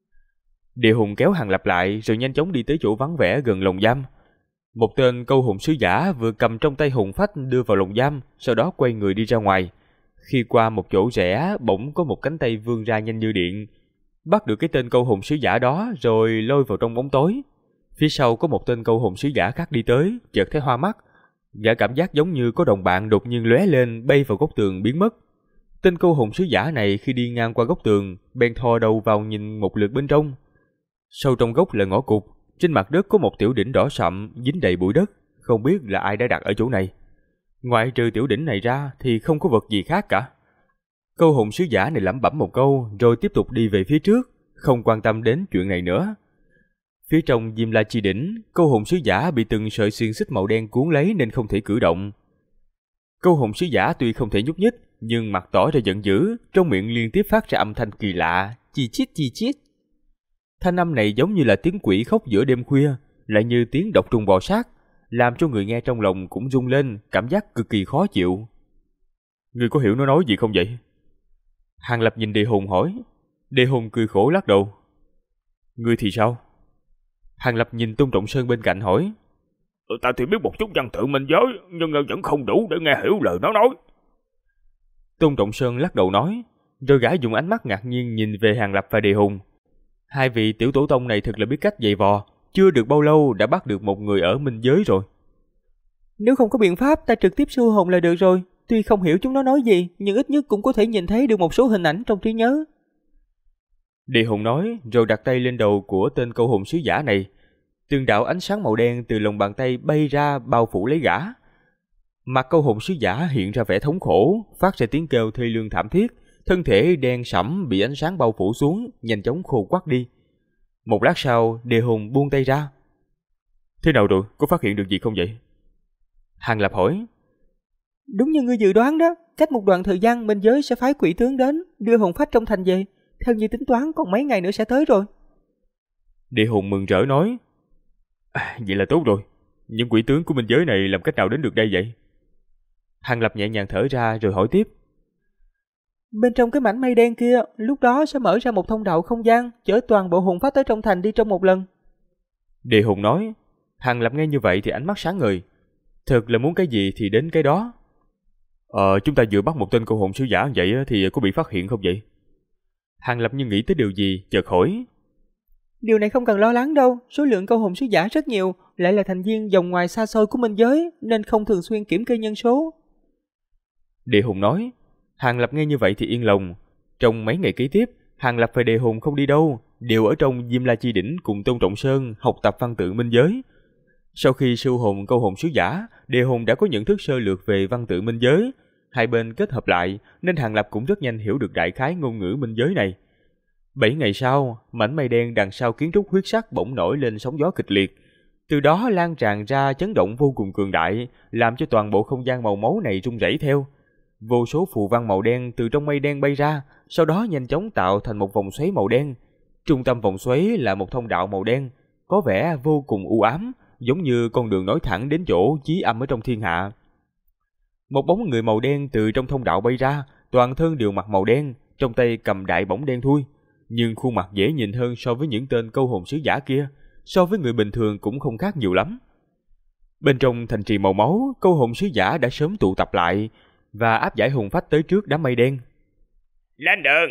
Địa Hùng kéo Hàng Lập lại rồi nhanh chóng đi tới chỗ vắng vẻ gần lồng giam. Một tên câu hồn sứ giả vừa cầm trong tay hồn phách đưa vào lồng giam, sau đó quay người đi ra ngoài. Khi qua một chỗ rẽ, bỗng có một cánh tay vươn ra nhanh như điện, bắt được cái tên câu hồn sứ giả đó rồi lôi vào trong bóng tối. Phía sau có một tên câu hồn sứ giả khác đi tới, chợt thấy hoa mắt. Gã cảm giác giống như có đồng bạn đột nhiên lóe lên bay vào góc tường biến mất. Tên câu hồn sứ giả này khi đi ngang qua góc tường, bèn thò đầu vào nhìn một lượt bên trong. Sâu trong góc là ngõ cụt, trên mặt đất có một tiểu đỉnh đỏ sậm dính đầy bụi đất, không biết là ai đã đặt ở chỗ này. Ngoại trừ tiểu đỉnh này ra thì không có vật gì khác cả. Câu hồn sứ giả này lẩm bẩm một câu rồi tiếp tục đi về phía trước, không quan tâm đến chuyện này nữa. Phía trong Diêm La Chi đỉnh, câu hồn sứ giả bị từng sợi xiềng xích màu đen cuốn lấy nên không thể cử động. Câu hồn sứ giả tuy không thể nhúc nhích, nhưng mặt tỏ ra giận dữ, trong miệng liên tiếp phát ra âm thanh kỳ lạ, chi chít. Thanh âm này giống như là tiếng quỷ khóc giữa đêm khuya, lại như tiếng độc trùng bò sát, làm cho người nghe trong lòng cũng rung lên, cảm giác cực kỳ khó chịu. Ngươi có hiểu nó nói gì không vậy? Hàng Lập nhìn Địa Hùng hỏi. Địa Hùng cười khổ lắc đầu. Ngươi thì sao? Hàng Lập nhìn Tôn Trọng Sơn bên cạnh hỏi. Ta thì biết một chút văn tự minh giới, nhưng vẫn không đủ để nghe hiểu lời nó nói. Tôn Trọng Sơn lắc đầu nói, rồi gã dùng ánh mắt ngạc nhiên nhìn về Hàng Lập và Địa Hùng. Hai vị tiểu tổ tông này thật là biết cách giày vò, chưa được bao lâu đã bắt được một người ở minh giới rồi. Nếu không có biện pháp, ta trực tiếp siêu hồn là được rồi. Tuy không hiểu chúng nó nói gì, nhưng ít nhất cũng có thể nhìn thấy được một số hình ảnh trong trí nhớ. Địa Hùng nói, rồi đặt tay lên đầu của tên câu hồn sứ giả này. Từng đạo ánh sáng màu đen từ lòng bàn tay bay ra bao phủ lấy gã. Mặt câu hồn sứ giả hiện ra vẻ thống khổ, phát ra tiếng kêu thê lương thảm thiết, thân thể đen sẫm bị ánh sáng bao phủ xuống, nhanh chóng khô quắt đi. Một lát sau, Địa Hùng buông tay ra. Thế nào rồi, có phát hiện được gì không vậy? Hàng Lập hỏi. Đúng như ngươi dự đoán đó, cách một đoạn thời gian minh giới sẽ phái quỷ tướng đến, đưa hồn phách trong thành về. Theo như tính toán còn mấy ngày nữa sẽ tới rồi. Địa Hùng mừng rỡ nói. Vậy là tốt rồi, những quỷ tướng của minh giới này làm cách nào đến được đây vậy? Hàng Lập nhẹ nhàng thở ra rồi hỏi tiếp. Bên trong cái mảnh mây đen kia, lúc đó sẽ mở ra một thông đạo không gian, chở toàn bộ hồn phách tới trong thành đi trong một lần. Địa Hùng nói. Hàng Lập nghe như vậy thì ánh mắt sáng ngời. Thật là muốn cái gì thì đến cái đó. Chúng ta vừa bắt một tên câu hồn sứ giả vậy thì có bị phát hiện không vậy? Hàng Lập như nghĩ tới điều gì, chợt hỏi. Điều này không cần lo lắng đâu, số lượng câu hồn sứ giả rất nhiều, lại là thành viên vòng ngoài xa xôi của minh giới, nên không thường xuyên kiểm kê nhân số. Địa Hùng nói. Hàng Lập nghe như vậy thì yên lòng. Trong mấy ngày kế tiếp, Hàng Lập và Địa Hùng không đi đâu, đều ở trong Diêm La Chi đỉnh cùng Tôn Trọng Sơn học tập văn tự minh giới. Sau khi siêu hồn câu hồn sứ giả, Địa Hùng đã có nhận thức sơ lược về văn tự minh giới. Hai bên kết hợp lại nên Hàng Lập cũng rất nhanh hiểu được đại khái ngôn ngữ minh giới này. 7 ngày sau, mảnh mây đen đằng sau kiến trúc huyết sắc bỗng nổi lên sóng gió kịch liệt. Từ đó lan tràn ra chấn động vô cùng cường đại, làm cho toàn bộ không gian màu máu này rung rẩy theo. Vô số phù văn màu đen từ trong mây đen bay ra, sau đó nhanh chóng tạo thành một vòng xoáy màu đen. Trung tâm vòng xoáy là một thông đạo màu đen, có vẻ vô cùng u ám, giống như con đường nối thẳng đến chỗ chí âm ở trong thiên hạ. Một bóng người màu đen từ trong thông đạo bay ra, toàn thân đều mặc màu đen, trong tay cầm đại bổng đen thui, nhưng khuôn mặt dễ nhìn hơn so với những tên câu hồn sứ giả kia, so với người bình thường cũng không khác nhiều lắm. Bên trong thành trì màu máu, câu hồn sứ giả đã sớm tụ tập lại và áp giải hồn phách tới trước đám mây đen. Lên đường!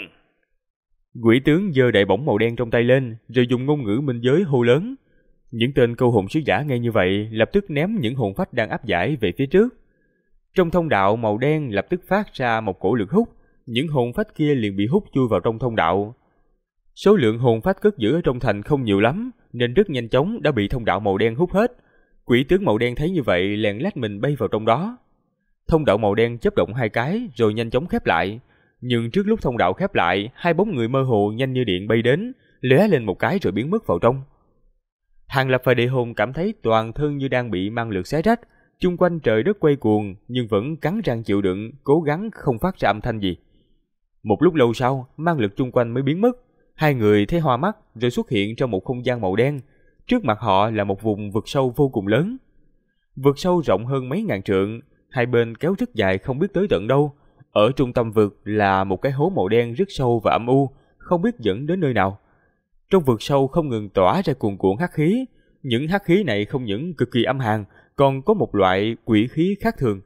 Quỷ tướng giơ đại bổng màu đen trong tay lên, rồi dùng ngôn ngữ minh giới hô lớn. Những tên câu hồn sứ giả nghe như vậy, lập tức ném những hồn phách đang áp giải về phía trước. Trong thông đạo màu đen lập tức phát ra một cổ lực hút, những hồn phách kia liền bị hút chui vào trong thông đạo. Số lượng hồn phách cất giữ ở trong thành không nhiều lắm, nên rất nhanh chóng đã bị thông đạo màu đen hút hết. Quỷ tướng màu đen thấy như vậy lèn lách mình bay vào trong đó. Thông đạo màu đen chớp động 2 cái rồi nhanh chóng khép lại. Nhưng trước lúc thông đạo khép lại, 2 bóng người mơ hồ nhanh như điện bay đến, lóe lên một cái rồi biến mất vào trong. Hàng Lập và Địa Hồn cảm thấy toàn thân như đang bị mang lược xé rách, chung quanh trời đất quay cuồng nhưng vẫn cắn răng chịu đựng, cố gắng không phát ra âm thanh gì. Một lúc lâu sau, mang lực chung quanh mới biến mất. 2 người thấy hoa mắt rồi xuất hiện trong một không gian màu đen. Trước mặt họ là một vùng vực sâu vô cùng lớn. Vực sâu rộng hơn mấy ngàn trượng, 2 bên kéo rất dài không biết tới tận đâu. Ở trung tâm vực là một cái hố màu đen rất sâu và âm u, không biết dẫn đến nơi nào. Trong vực sâu không ngừng tỏa ra cuồn cuộn hắc khí. Những hắc khí này không những cực kỳ âm hàn, còn có một loại quỷ khí khác thường.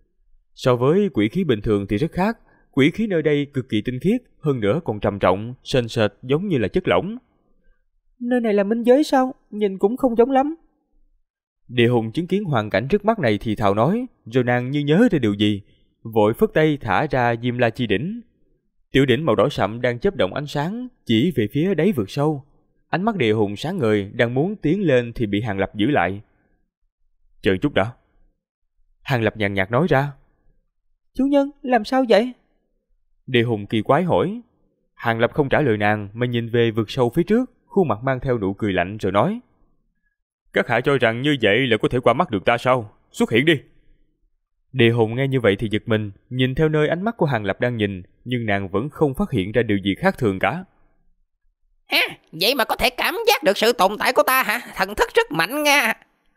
So với quỷ khí bình thường thì rất khác. Quỷ khí nơi đây cực kỳ tinh khiết, hơn nữa còn trầm trọng, sền sệt giống như là chất lỏng. Nơi này là minh giới sao? Nhìn cũng không giống lắm. Địa Hùng chứng kiến hoàn cảnh trước mắt này thì thào nói, rồi nàng như nhớ ra điều gì, vội phất tay thả ra Diêm La Chi Đỉnh. Tiểu đỉnh màu đỏ sậm đang chớp động ánh sáng, chỉ về phía đáy vực sâu. Ánh mắt Địa Hùng sáng ngời, đang muốn tiến lên thì bị Hàng Lập giữ lại. Chờ chút đã. Hàng Lập nhàn nhạt nói ra. Chủ nhân, làm sao vậy? Địa Hùng kỳ quái hỏi. Hàng Lập không trả lời nàng mà nhìn về vực sâu phía trước, khuôn mặt mang theo nụ cười lạnh rồi nói. Các hạ cho rằng như vậy là có thể qua mắt được ta sao? Xuất hiện đi. Địa Hùng nghe như vậy thì giật mình, nhìn theo nơi ánh mắt của Hàng Lập đang nhìn, nhưng nàng vẫn không phát hiện ra điều gì khác thường cả. Ha, vậy mà có thể cảm giác được sự tồn tại của ta hả? Thần thức rất mạnh nha.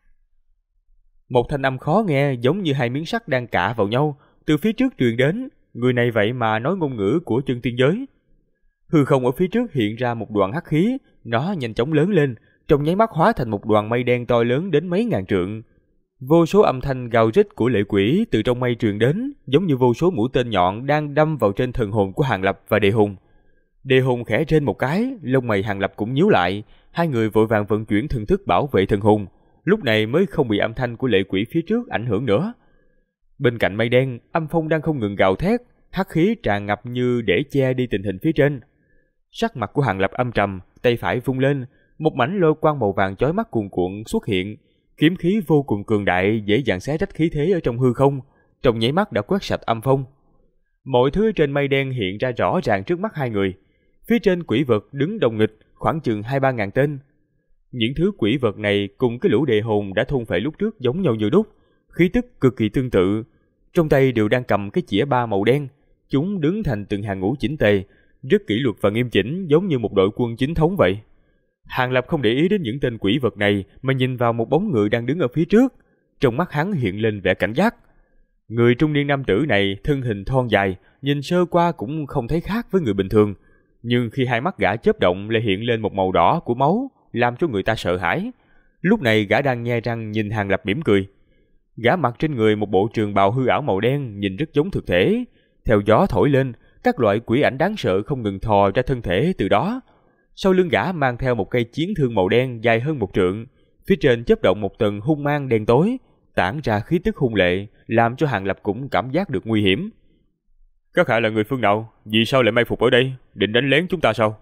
Một thanh âm khó nghe giống như 2 miếng sắt đang cạ vào nhau, từ phía trước truyền đến. Người này vậy mà nói ngôn ngữ của chân tiên giới. Hư không ở phía trước hiện ra một đoàn hắc khí, nó nhanh chóng lớn lên, trong nháy mắt hóa thành một đoàn mây đen to lớn đến mấy ngàn trượng. Vô số âm thanh gào rít của lệ quỷ từ trong mây truyền đến, giống như vô số mũi tên nhọn đang đâm vào trên thần hồn của Hàng Lập và Địa Hùng. Địa Hùng khẽ trên một cái, lông mày Hàng Lập cũng nhíu lại, 2 người vội vàng vận chuyển thần thức bảo vệ thần hồn, lúc này mới không bị âm thanh của lệ quỷ phía trước ảnh hưởng nữa. Bên cạnh mây đen, âm phong đang không ngừng gào thét, hắc khí tràn ngập như để che đi tình hình phía trên. Sắc mặt của Hàng Lập âm trầm, tay phải vung lên, một mảnh lôi quang màu vàng chói mắt cuồn cuộn xuất hiện, kiếm khí vô cùng cường đại dễ dàng xé rách khí thế ở trong hư không, trong nháy mắt đã quét sạch âm phong. Mọi thứ trên mây đen hiện ra rõ ràng trước mắt 2 người. Phía trên quỷ vật đứng đồng nghịch, khoảng chừng 2-3 ngàn tên. Những thứ quỷ vật này cùng cái lũ Địa Hồn đã thôn phệ lúc trước giống nhau như đúc, khí tức cực kỳ tương tự. Trong tay đều đang cầm cái chĩa ba màu đen, chúng đứng thành từng hàng ngũ chỉnh tề, rất kỷ luật và nghiêm chỉnh, giống như một đội quân chính thống vậy. Hàng Lập không để ý đến những tên quỷ vật này mà nhìn vào một bóng người đang đứng ở phía trước. Trong mắt hắn hiện lên vẻ cảnh giác. Người trung niên nam tử này thân hình thon dài, nhìn sơ qua cũng không thấy khác với người bình thường, nhưng khi 2 mắt gã chớp động lại hiện lên một màu đỏ của máu, làm cho người ta sợ hãi. Lúc này gã đang nhe răng nhìn Hàng Lập mỉm cười. Gã mặc trên người một bộ trường bào hư ảo màu đen, nhìn rất giống thực thể. Theo gió thổi lên, các loại quỷ ảnh đáng sợ không ngừng thò ra thân thể từ đó. Sau lưng gã mang theo một cây chiến thương màu đen dài hơn 1 trượng, phía trên chớp động một tầng hung mang đen tối, tản ra khí tức hung lệ, làm cho Hàng Lập cũng cảm giác được nguy hiểm. Các hạ là người phương nào? Vì sao lại mai phục ở đây? Định đánh lén chúng ta sao?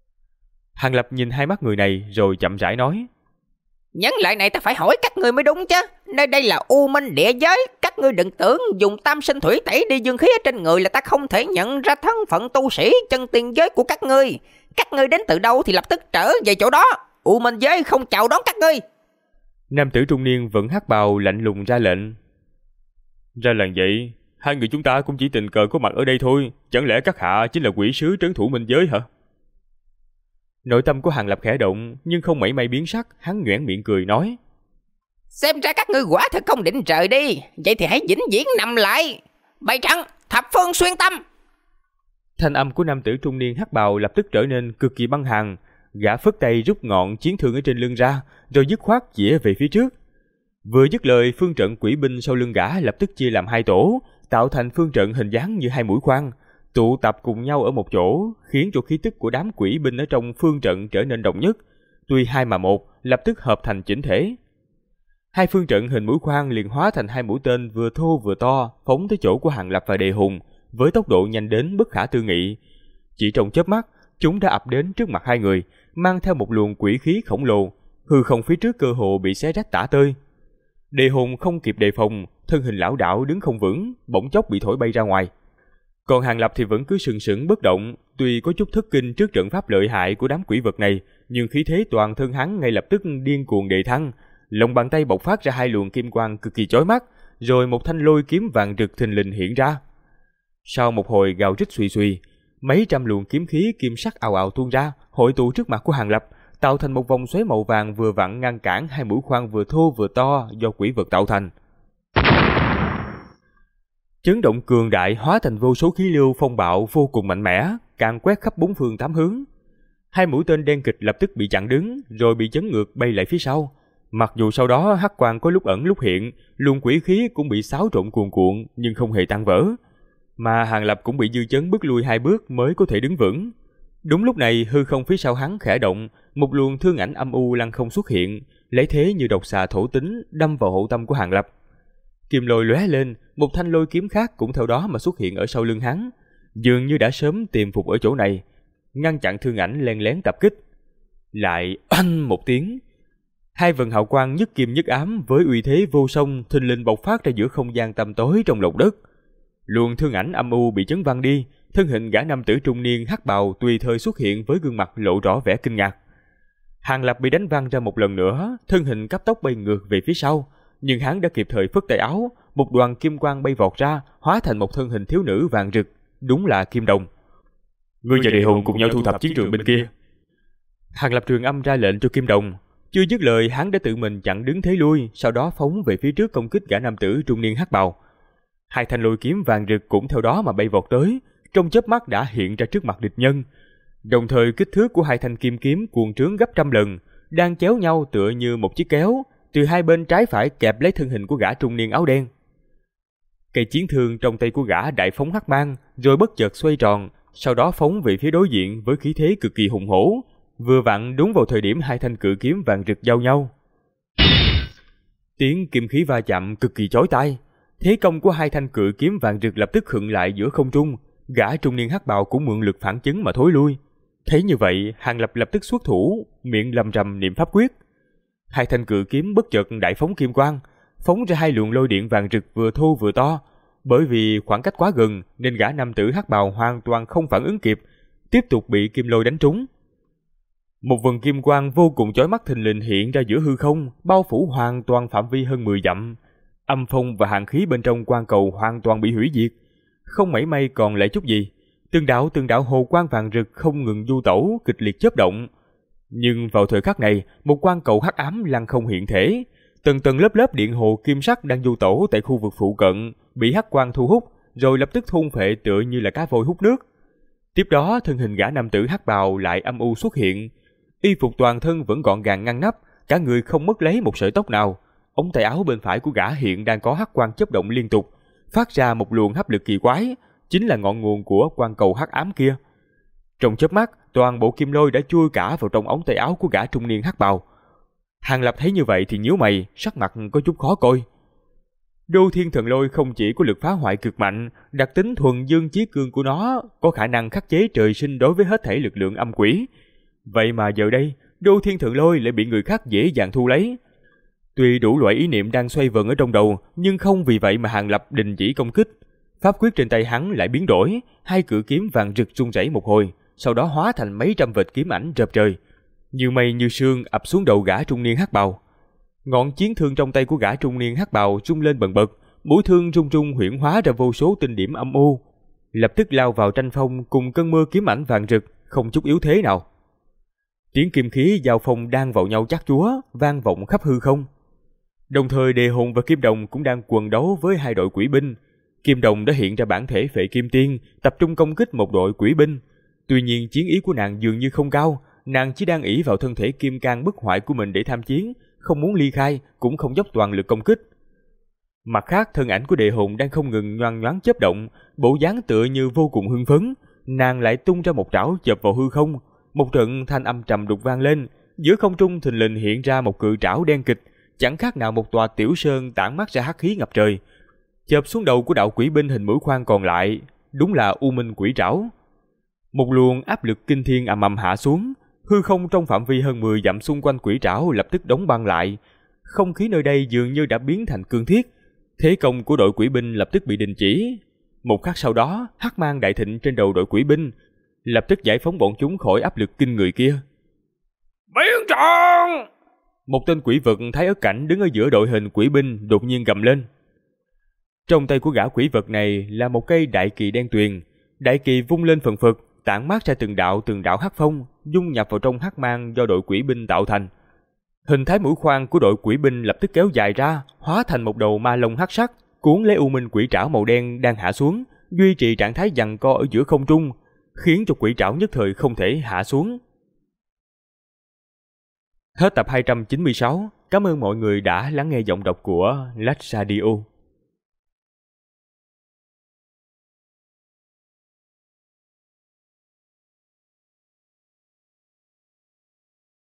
Hàng Lập nhìn 2 mắt người này rồi chậm rãi nói. Những lời này ta phải hỏi các ngươi mới đúng chứ. Nơi đây là U Minh địa giới, các ngươi đừng tưởng dùng tam sinh thủy tẩy đi dương khí ở trên người là ta không thể nhận ra thân phận tu sĩ chân tiên giới của các ngươi. Các ngươi đến từ đâu thì lập tức trở về chỗ đó. U Minh giới không chào đón các ngươi. Nam tử trung niên vẫn hắc bào lạnh lùng ra lệnh. Ra lệnh vậy, 2 người chúng ta cũng chỉ tình cờ có mặt ở đây thôi. Chẳng lẽ các hạ chính là quỷ sứ trấn thủ minh giới hả? Nội tâm của Hàng Lập khẽ động, nhưng không mảy may biến sắc, hắn nhoẻn miệng cười nói. Xem ra các ngươi quả thật không định rời đi. Vậy thì hãy vĩnh viễn nằm lại. Bày trận, thập phương xuyên tâm. Thanh âm của nam tử trung niên hắc bào lập tức trở nên cực kỳ băng hàn. Gã phất tay rút ngọn chiến thương ở trên lưng ra, rồi dứt khoát chĩa về phía trước. Vừa dứt lời, phương trận quỷ binh sau lưng gã lập tức chia làm 2 tổ, tạo thành phương trận hình dáng như 2 mũi khoan, tụ tập cùng nhau ở một chỗ, khiến cho khí tức của đám quỷ binh ở trong phương trận trở nên đồng nhất. Tuy 2 mà 1, lập tức hợp thành chỉnh thể. 2 phương trận hình mũi khoan liền hóa thành 2 mũi tên vừa thô vừa to, phóng tới chỗ của Hàng Lập và Đề Hùng, với tốc độ nhanh đến bất khả tư nghị. Chỉ trong chớp mắt, chúng đã ập đến trước mặt 2 người, mang theo một luồng quỷ khí khổng lồ, hư không phía trước cơ hồ bị xé rách tả tơi. Đề Hùng không kịp đề phòng, thân hình lảo đảo đứng không vững, bỗng chốc bị thổi bay ra ngoài. Còn Hàng Lập thì vẫn cứ sừng sững bất động, tuy có chút thất kinh trước trận pháp lợi hại của đám quỷ vật này, nhưng khí thế toàn thân hắn ngay lập tức điên cuồng đề thăng, lòng bàn tay bộc phát ra 2 luồng kim quang cực kỳ chói mắt, rồi một thanh lôi kiếm vàng rực thình lình hiện ra. Sau một hồi gào rít suy suy, mấy trăm luồng kiếm khí kim sắc ào ào tuôn ra, hội tụ trước mặt của Hàng Lập, tạo thành một vòng xoáy màu vàng vừa vặn ngăn cản 2 mũi khoan vừa thô vừa to do quỷ vật tạo thành. Chấn động cường đại hóa thành vô số khí lưu phong bạo vô cùng mạnh mẽ, càn quét khắp 4 phương 8 hướng. 2 mũi tên đen kịch lập tức bị chặn đứng, rồi bị chấn ngược bay lại phía sau. Mặc dù sau đó hắc quang có lúc ẩn lúc hiện, luồng quỷ khí cũng bị xáo trộn cuồn cuộn nhưng không hề tan vỡ. Mà Hàng Lập cũng bị dư chấn bước lui 2 bước mới có thể đứng vững. Đúng lúc này hư không phía sau hắn khẽ động, một luồng thương ảnh âm u lăng không xuất hiện, lấy thế như độc xà thổ tính đâm vào hậu tâm của Hàng Lập. Kim lôi lóe lên, một thanh lôi kiếm khác cũng theo đó mà xuất hiện ở sau lưng hắn, dường như đã sớm tiềm phục ở chỗ này, ngăn chặn thương ảnh len lén tập kích. Lại oanh một tiếng, 2 vần hào quang nhất kim nhất ám với uy thế vô song thình lình bộc phát ra giữa không gian tăm tối trong lòng đất. Luồng thương ảnh âm u bị chấn văng đi, thân hình gã nam tử trung niên hắc bào tùy thời xuất hiện với gương mặt lộ rõ vẻ kinh ngạc. Hàng Lập bị đánh văng ra một lần nữa, thân hình cấp tốc bay ngược về phía sau, nhưng hắn đã kịp thời phất tay áo, một đoàn kim quang bay vọt ra, hóa thành một thân hình thiếu nữ vàng rực, đúng là Kim Đồng. Ngươi và Đề Hùng cùng nhau thu thập chiến trường bên kia. Hàng Lập truyền âm ra lệnh cho Kim Đồng. Chưa dứt lời, hắn đã tự mình chặn đứng thế lui, sau đó phóng về phía trước công kích gã nam tử trung niên hắc bào. 2 thanh lôi kiếm vàng rực cũng theo đó mà bay vọt tới, trong chớp mắt đã hiện ra trước mặt địch nhân. Đồng thời kích thước của 2 thanh kim kiếm cuồng trướng gấp trăm lần, đang chéo nhau tựa như một chiếc kéo, từ 2 bên trái phải kẹp lấy thân hình của gã trung niên áo đen. Cây chiến thương trong tay của gã đại phóng hắc mang, rồi bất chợt xoay tròn, sau đó phóng về phía đối diện với khí thế cực kỳ hùng hổ, vừa vặn đúng vào thời điểm 2 thanh cự kiếm vàng rực giao nhau. Tiếng kim khí va chạm cực kỳ chói tai, thế công của 2 thanh cự kiếm vàng rực lập tức khựng lại giữa không trung, gã trung niên hắc bào cũng mượn lực phản chấn mà thối lui. Thấy như vậy, Hàng Lập lập tức xuất thủ, miệng lầm rầm niệm pháp quyết. 2 thanh cự kiếm bất chợt đại phóng kim quang, phóng ra 2 luồng lôi điện vàng rực vừa thô vừa to. Bởi vì khoảng cách quá gần nên gã nam tử hắc bào hoàn toàn không phản ứng kịp, tiếp tục bị kim lôi đánh trúng. Một vần kim quang vô cùng chói mắt thình lình hiện ra giữa hư không, bao phủ hoàn toàn phạm vi hơn 10 dặm. Âm phong và hàn khí bên trong quang cầu hoàn toàn bị hủy diệt, không mảy may còn lại chút gì. Từng đạo hồ quang vàng rực không ngừng du tẩu, kịch liệt chớp động. Nhưng vào thời khắc này, một quang cầu hắc ám lăng không hiện thể, tầng tầng lớp lớp điện hồ kim sắc đang du tẩu tại khu vực phụ cận bị hắc quang thu hút, rồi lập tức thôn phệ tựa như là cá voi hút nước. Tiếp đó, thân hình gã nam tử hắc bào lại âm u xuất hiện, y phục toàn thân vẫn gọn gàng ngăn nắp, cả người không mất lấy một sợi tóc nào. Ống tay áo bên phải của gã hiện đang có hắc quang chớp động liên tục, phát ra một luồng hấp lực kỳ quái, chính là ngọn nguồn của quang cầu hắc ám kia. Trong chớp mắt, toàn bộ kim lôi đã chui cả vào trong ống tay áo của gã trung niên hắc bào. Hàng Lập thấy như vậy thì nhíu mày, sắc mặt có chút khó coi. Đô Thiên Thần Lôi không chỉ có lực phá hoại cực mạnh, đặc tính thuần dương chí cương của nó có khả năng khắc chế trời sinh đối với hết thảy lực lượng âm quỷ. Vậy mà giờ đây, Đô Thiên Thần Lôi lại bị người khác dễ dàng thu lấy. Tuy đủ loại ý niệm đang xoay vần ở trong đầu, nhưng không vì vậy mà Hàng Lập đình chỉ công kích. Pháp quyết trên tay hắn lại biến đổi, 2 cự kiếm vàng rực rung rẩy một hồi, sau đó hóa thành mấy trăm vệt kiếm ảnh rợp trời, như mây như sương ập xuống đầu gã trung niên hắc bào. Ngọn chiến thương trong tay của gã trung niên hắc bào rung lên bần bật, mũi thương rung rung huyễn hóa ra vô số tinh điểm âm u, lập tức lao vào tranh phong cùng cơn mưa kiếm ảnh vàng rực, không chút yếu thế nào. Tiếng kim khí giao phong đang vào nhau chát chúa, vang vọng khắp hư không. Đồng thời Đề Hùng và Kim Đồng cũng đang quần đấu với 2 đội quỷ binh. Kim Đồng đã hiện ra bản thể Phệ Kim Tiên, tập trung công kích một đội quỷ binh. Tuy nhiên chiến ý của nàng dường như không cao, nàng chỉ đang ỷ vào thân thể kim cang bức hoại của mình để tham chiến, không muốn ly khai, cũng không dốc toàn lực công kích. Mặt khác, thân ảnh của Đệ Hồn đang không ngừng nhoăn nhoáng chớp động, bộ dáng tựa như vô cùng hưng phấn. Nàng lại tung ra một trảo chộp vào hư không, một trận thanh âm trầm đục vang lên, giữa không trung thình lình hiện ra một cự trảo đen kịch, chẳng khác nào một tòa tiểu sơn tản mát ra hắc khí ngập trời, chộp xuống đầu của đạo quỷ binh hình mũi khoan còn lại, đúng là U Minh Quỷ Trảo. Một luồng áp lực kinh thiên ầm ầm hạ xuống, hư không trong phạm vi hơn 10 dặm xung quanh quỷ trảo lập tức đóng băng lại, không khí nơi đây dường như đã biến thành cương thiết. Thế công của đội quỷ binh lập tức bị đình chỉ. Một khắc sau đó, hắc mang đại thịnh trên đầu đội quỷ binh, lập tức giải phóng bọn chúng khỏi áp lực kinh người kia. Biến trận! Một tên quỷ vật Thái Ất Cảnh đứng ở giữa đội hình quỷ binh đột nhiên gầm lên. Trong tay của gã quỷ vật này là một cây đại kỳ đen tuyền, đại kỳ vung lên phần phật, tản mát ra từng đạo hắc phong, dung nhập vào trong hắc mang do đội quỷ binh tạo thành. Hình thái mũi khoan của đội quỷ binh lập tức kéo dài ra, hóa thành một đầu ma long hắc sắc, cuốn lấy U Minh Quỷ Trảo màu đen đang hạ xuống, duy trì trạng thái giằng co ở giữa không trung, khiến cho quỷ trảo nhất thời không thể hạ xuống. Hết tập 296. Cảm ơn mọi người đã lắng nghe giọng đọc của Lách Radio.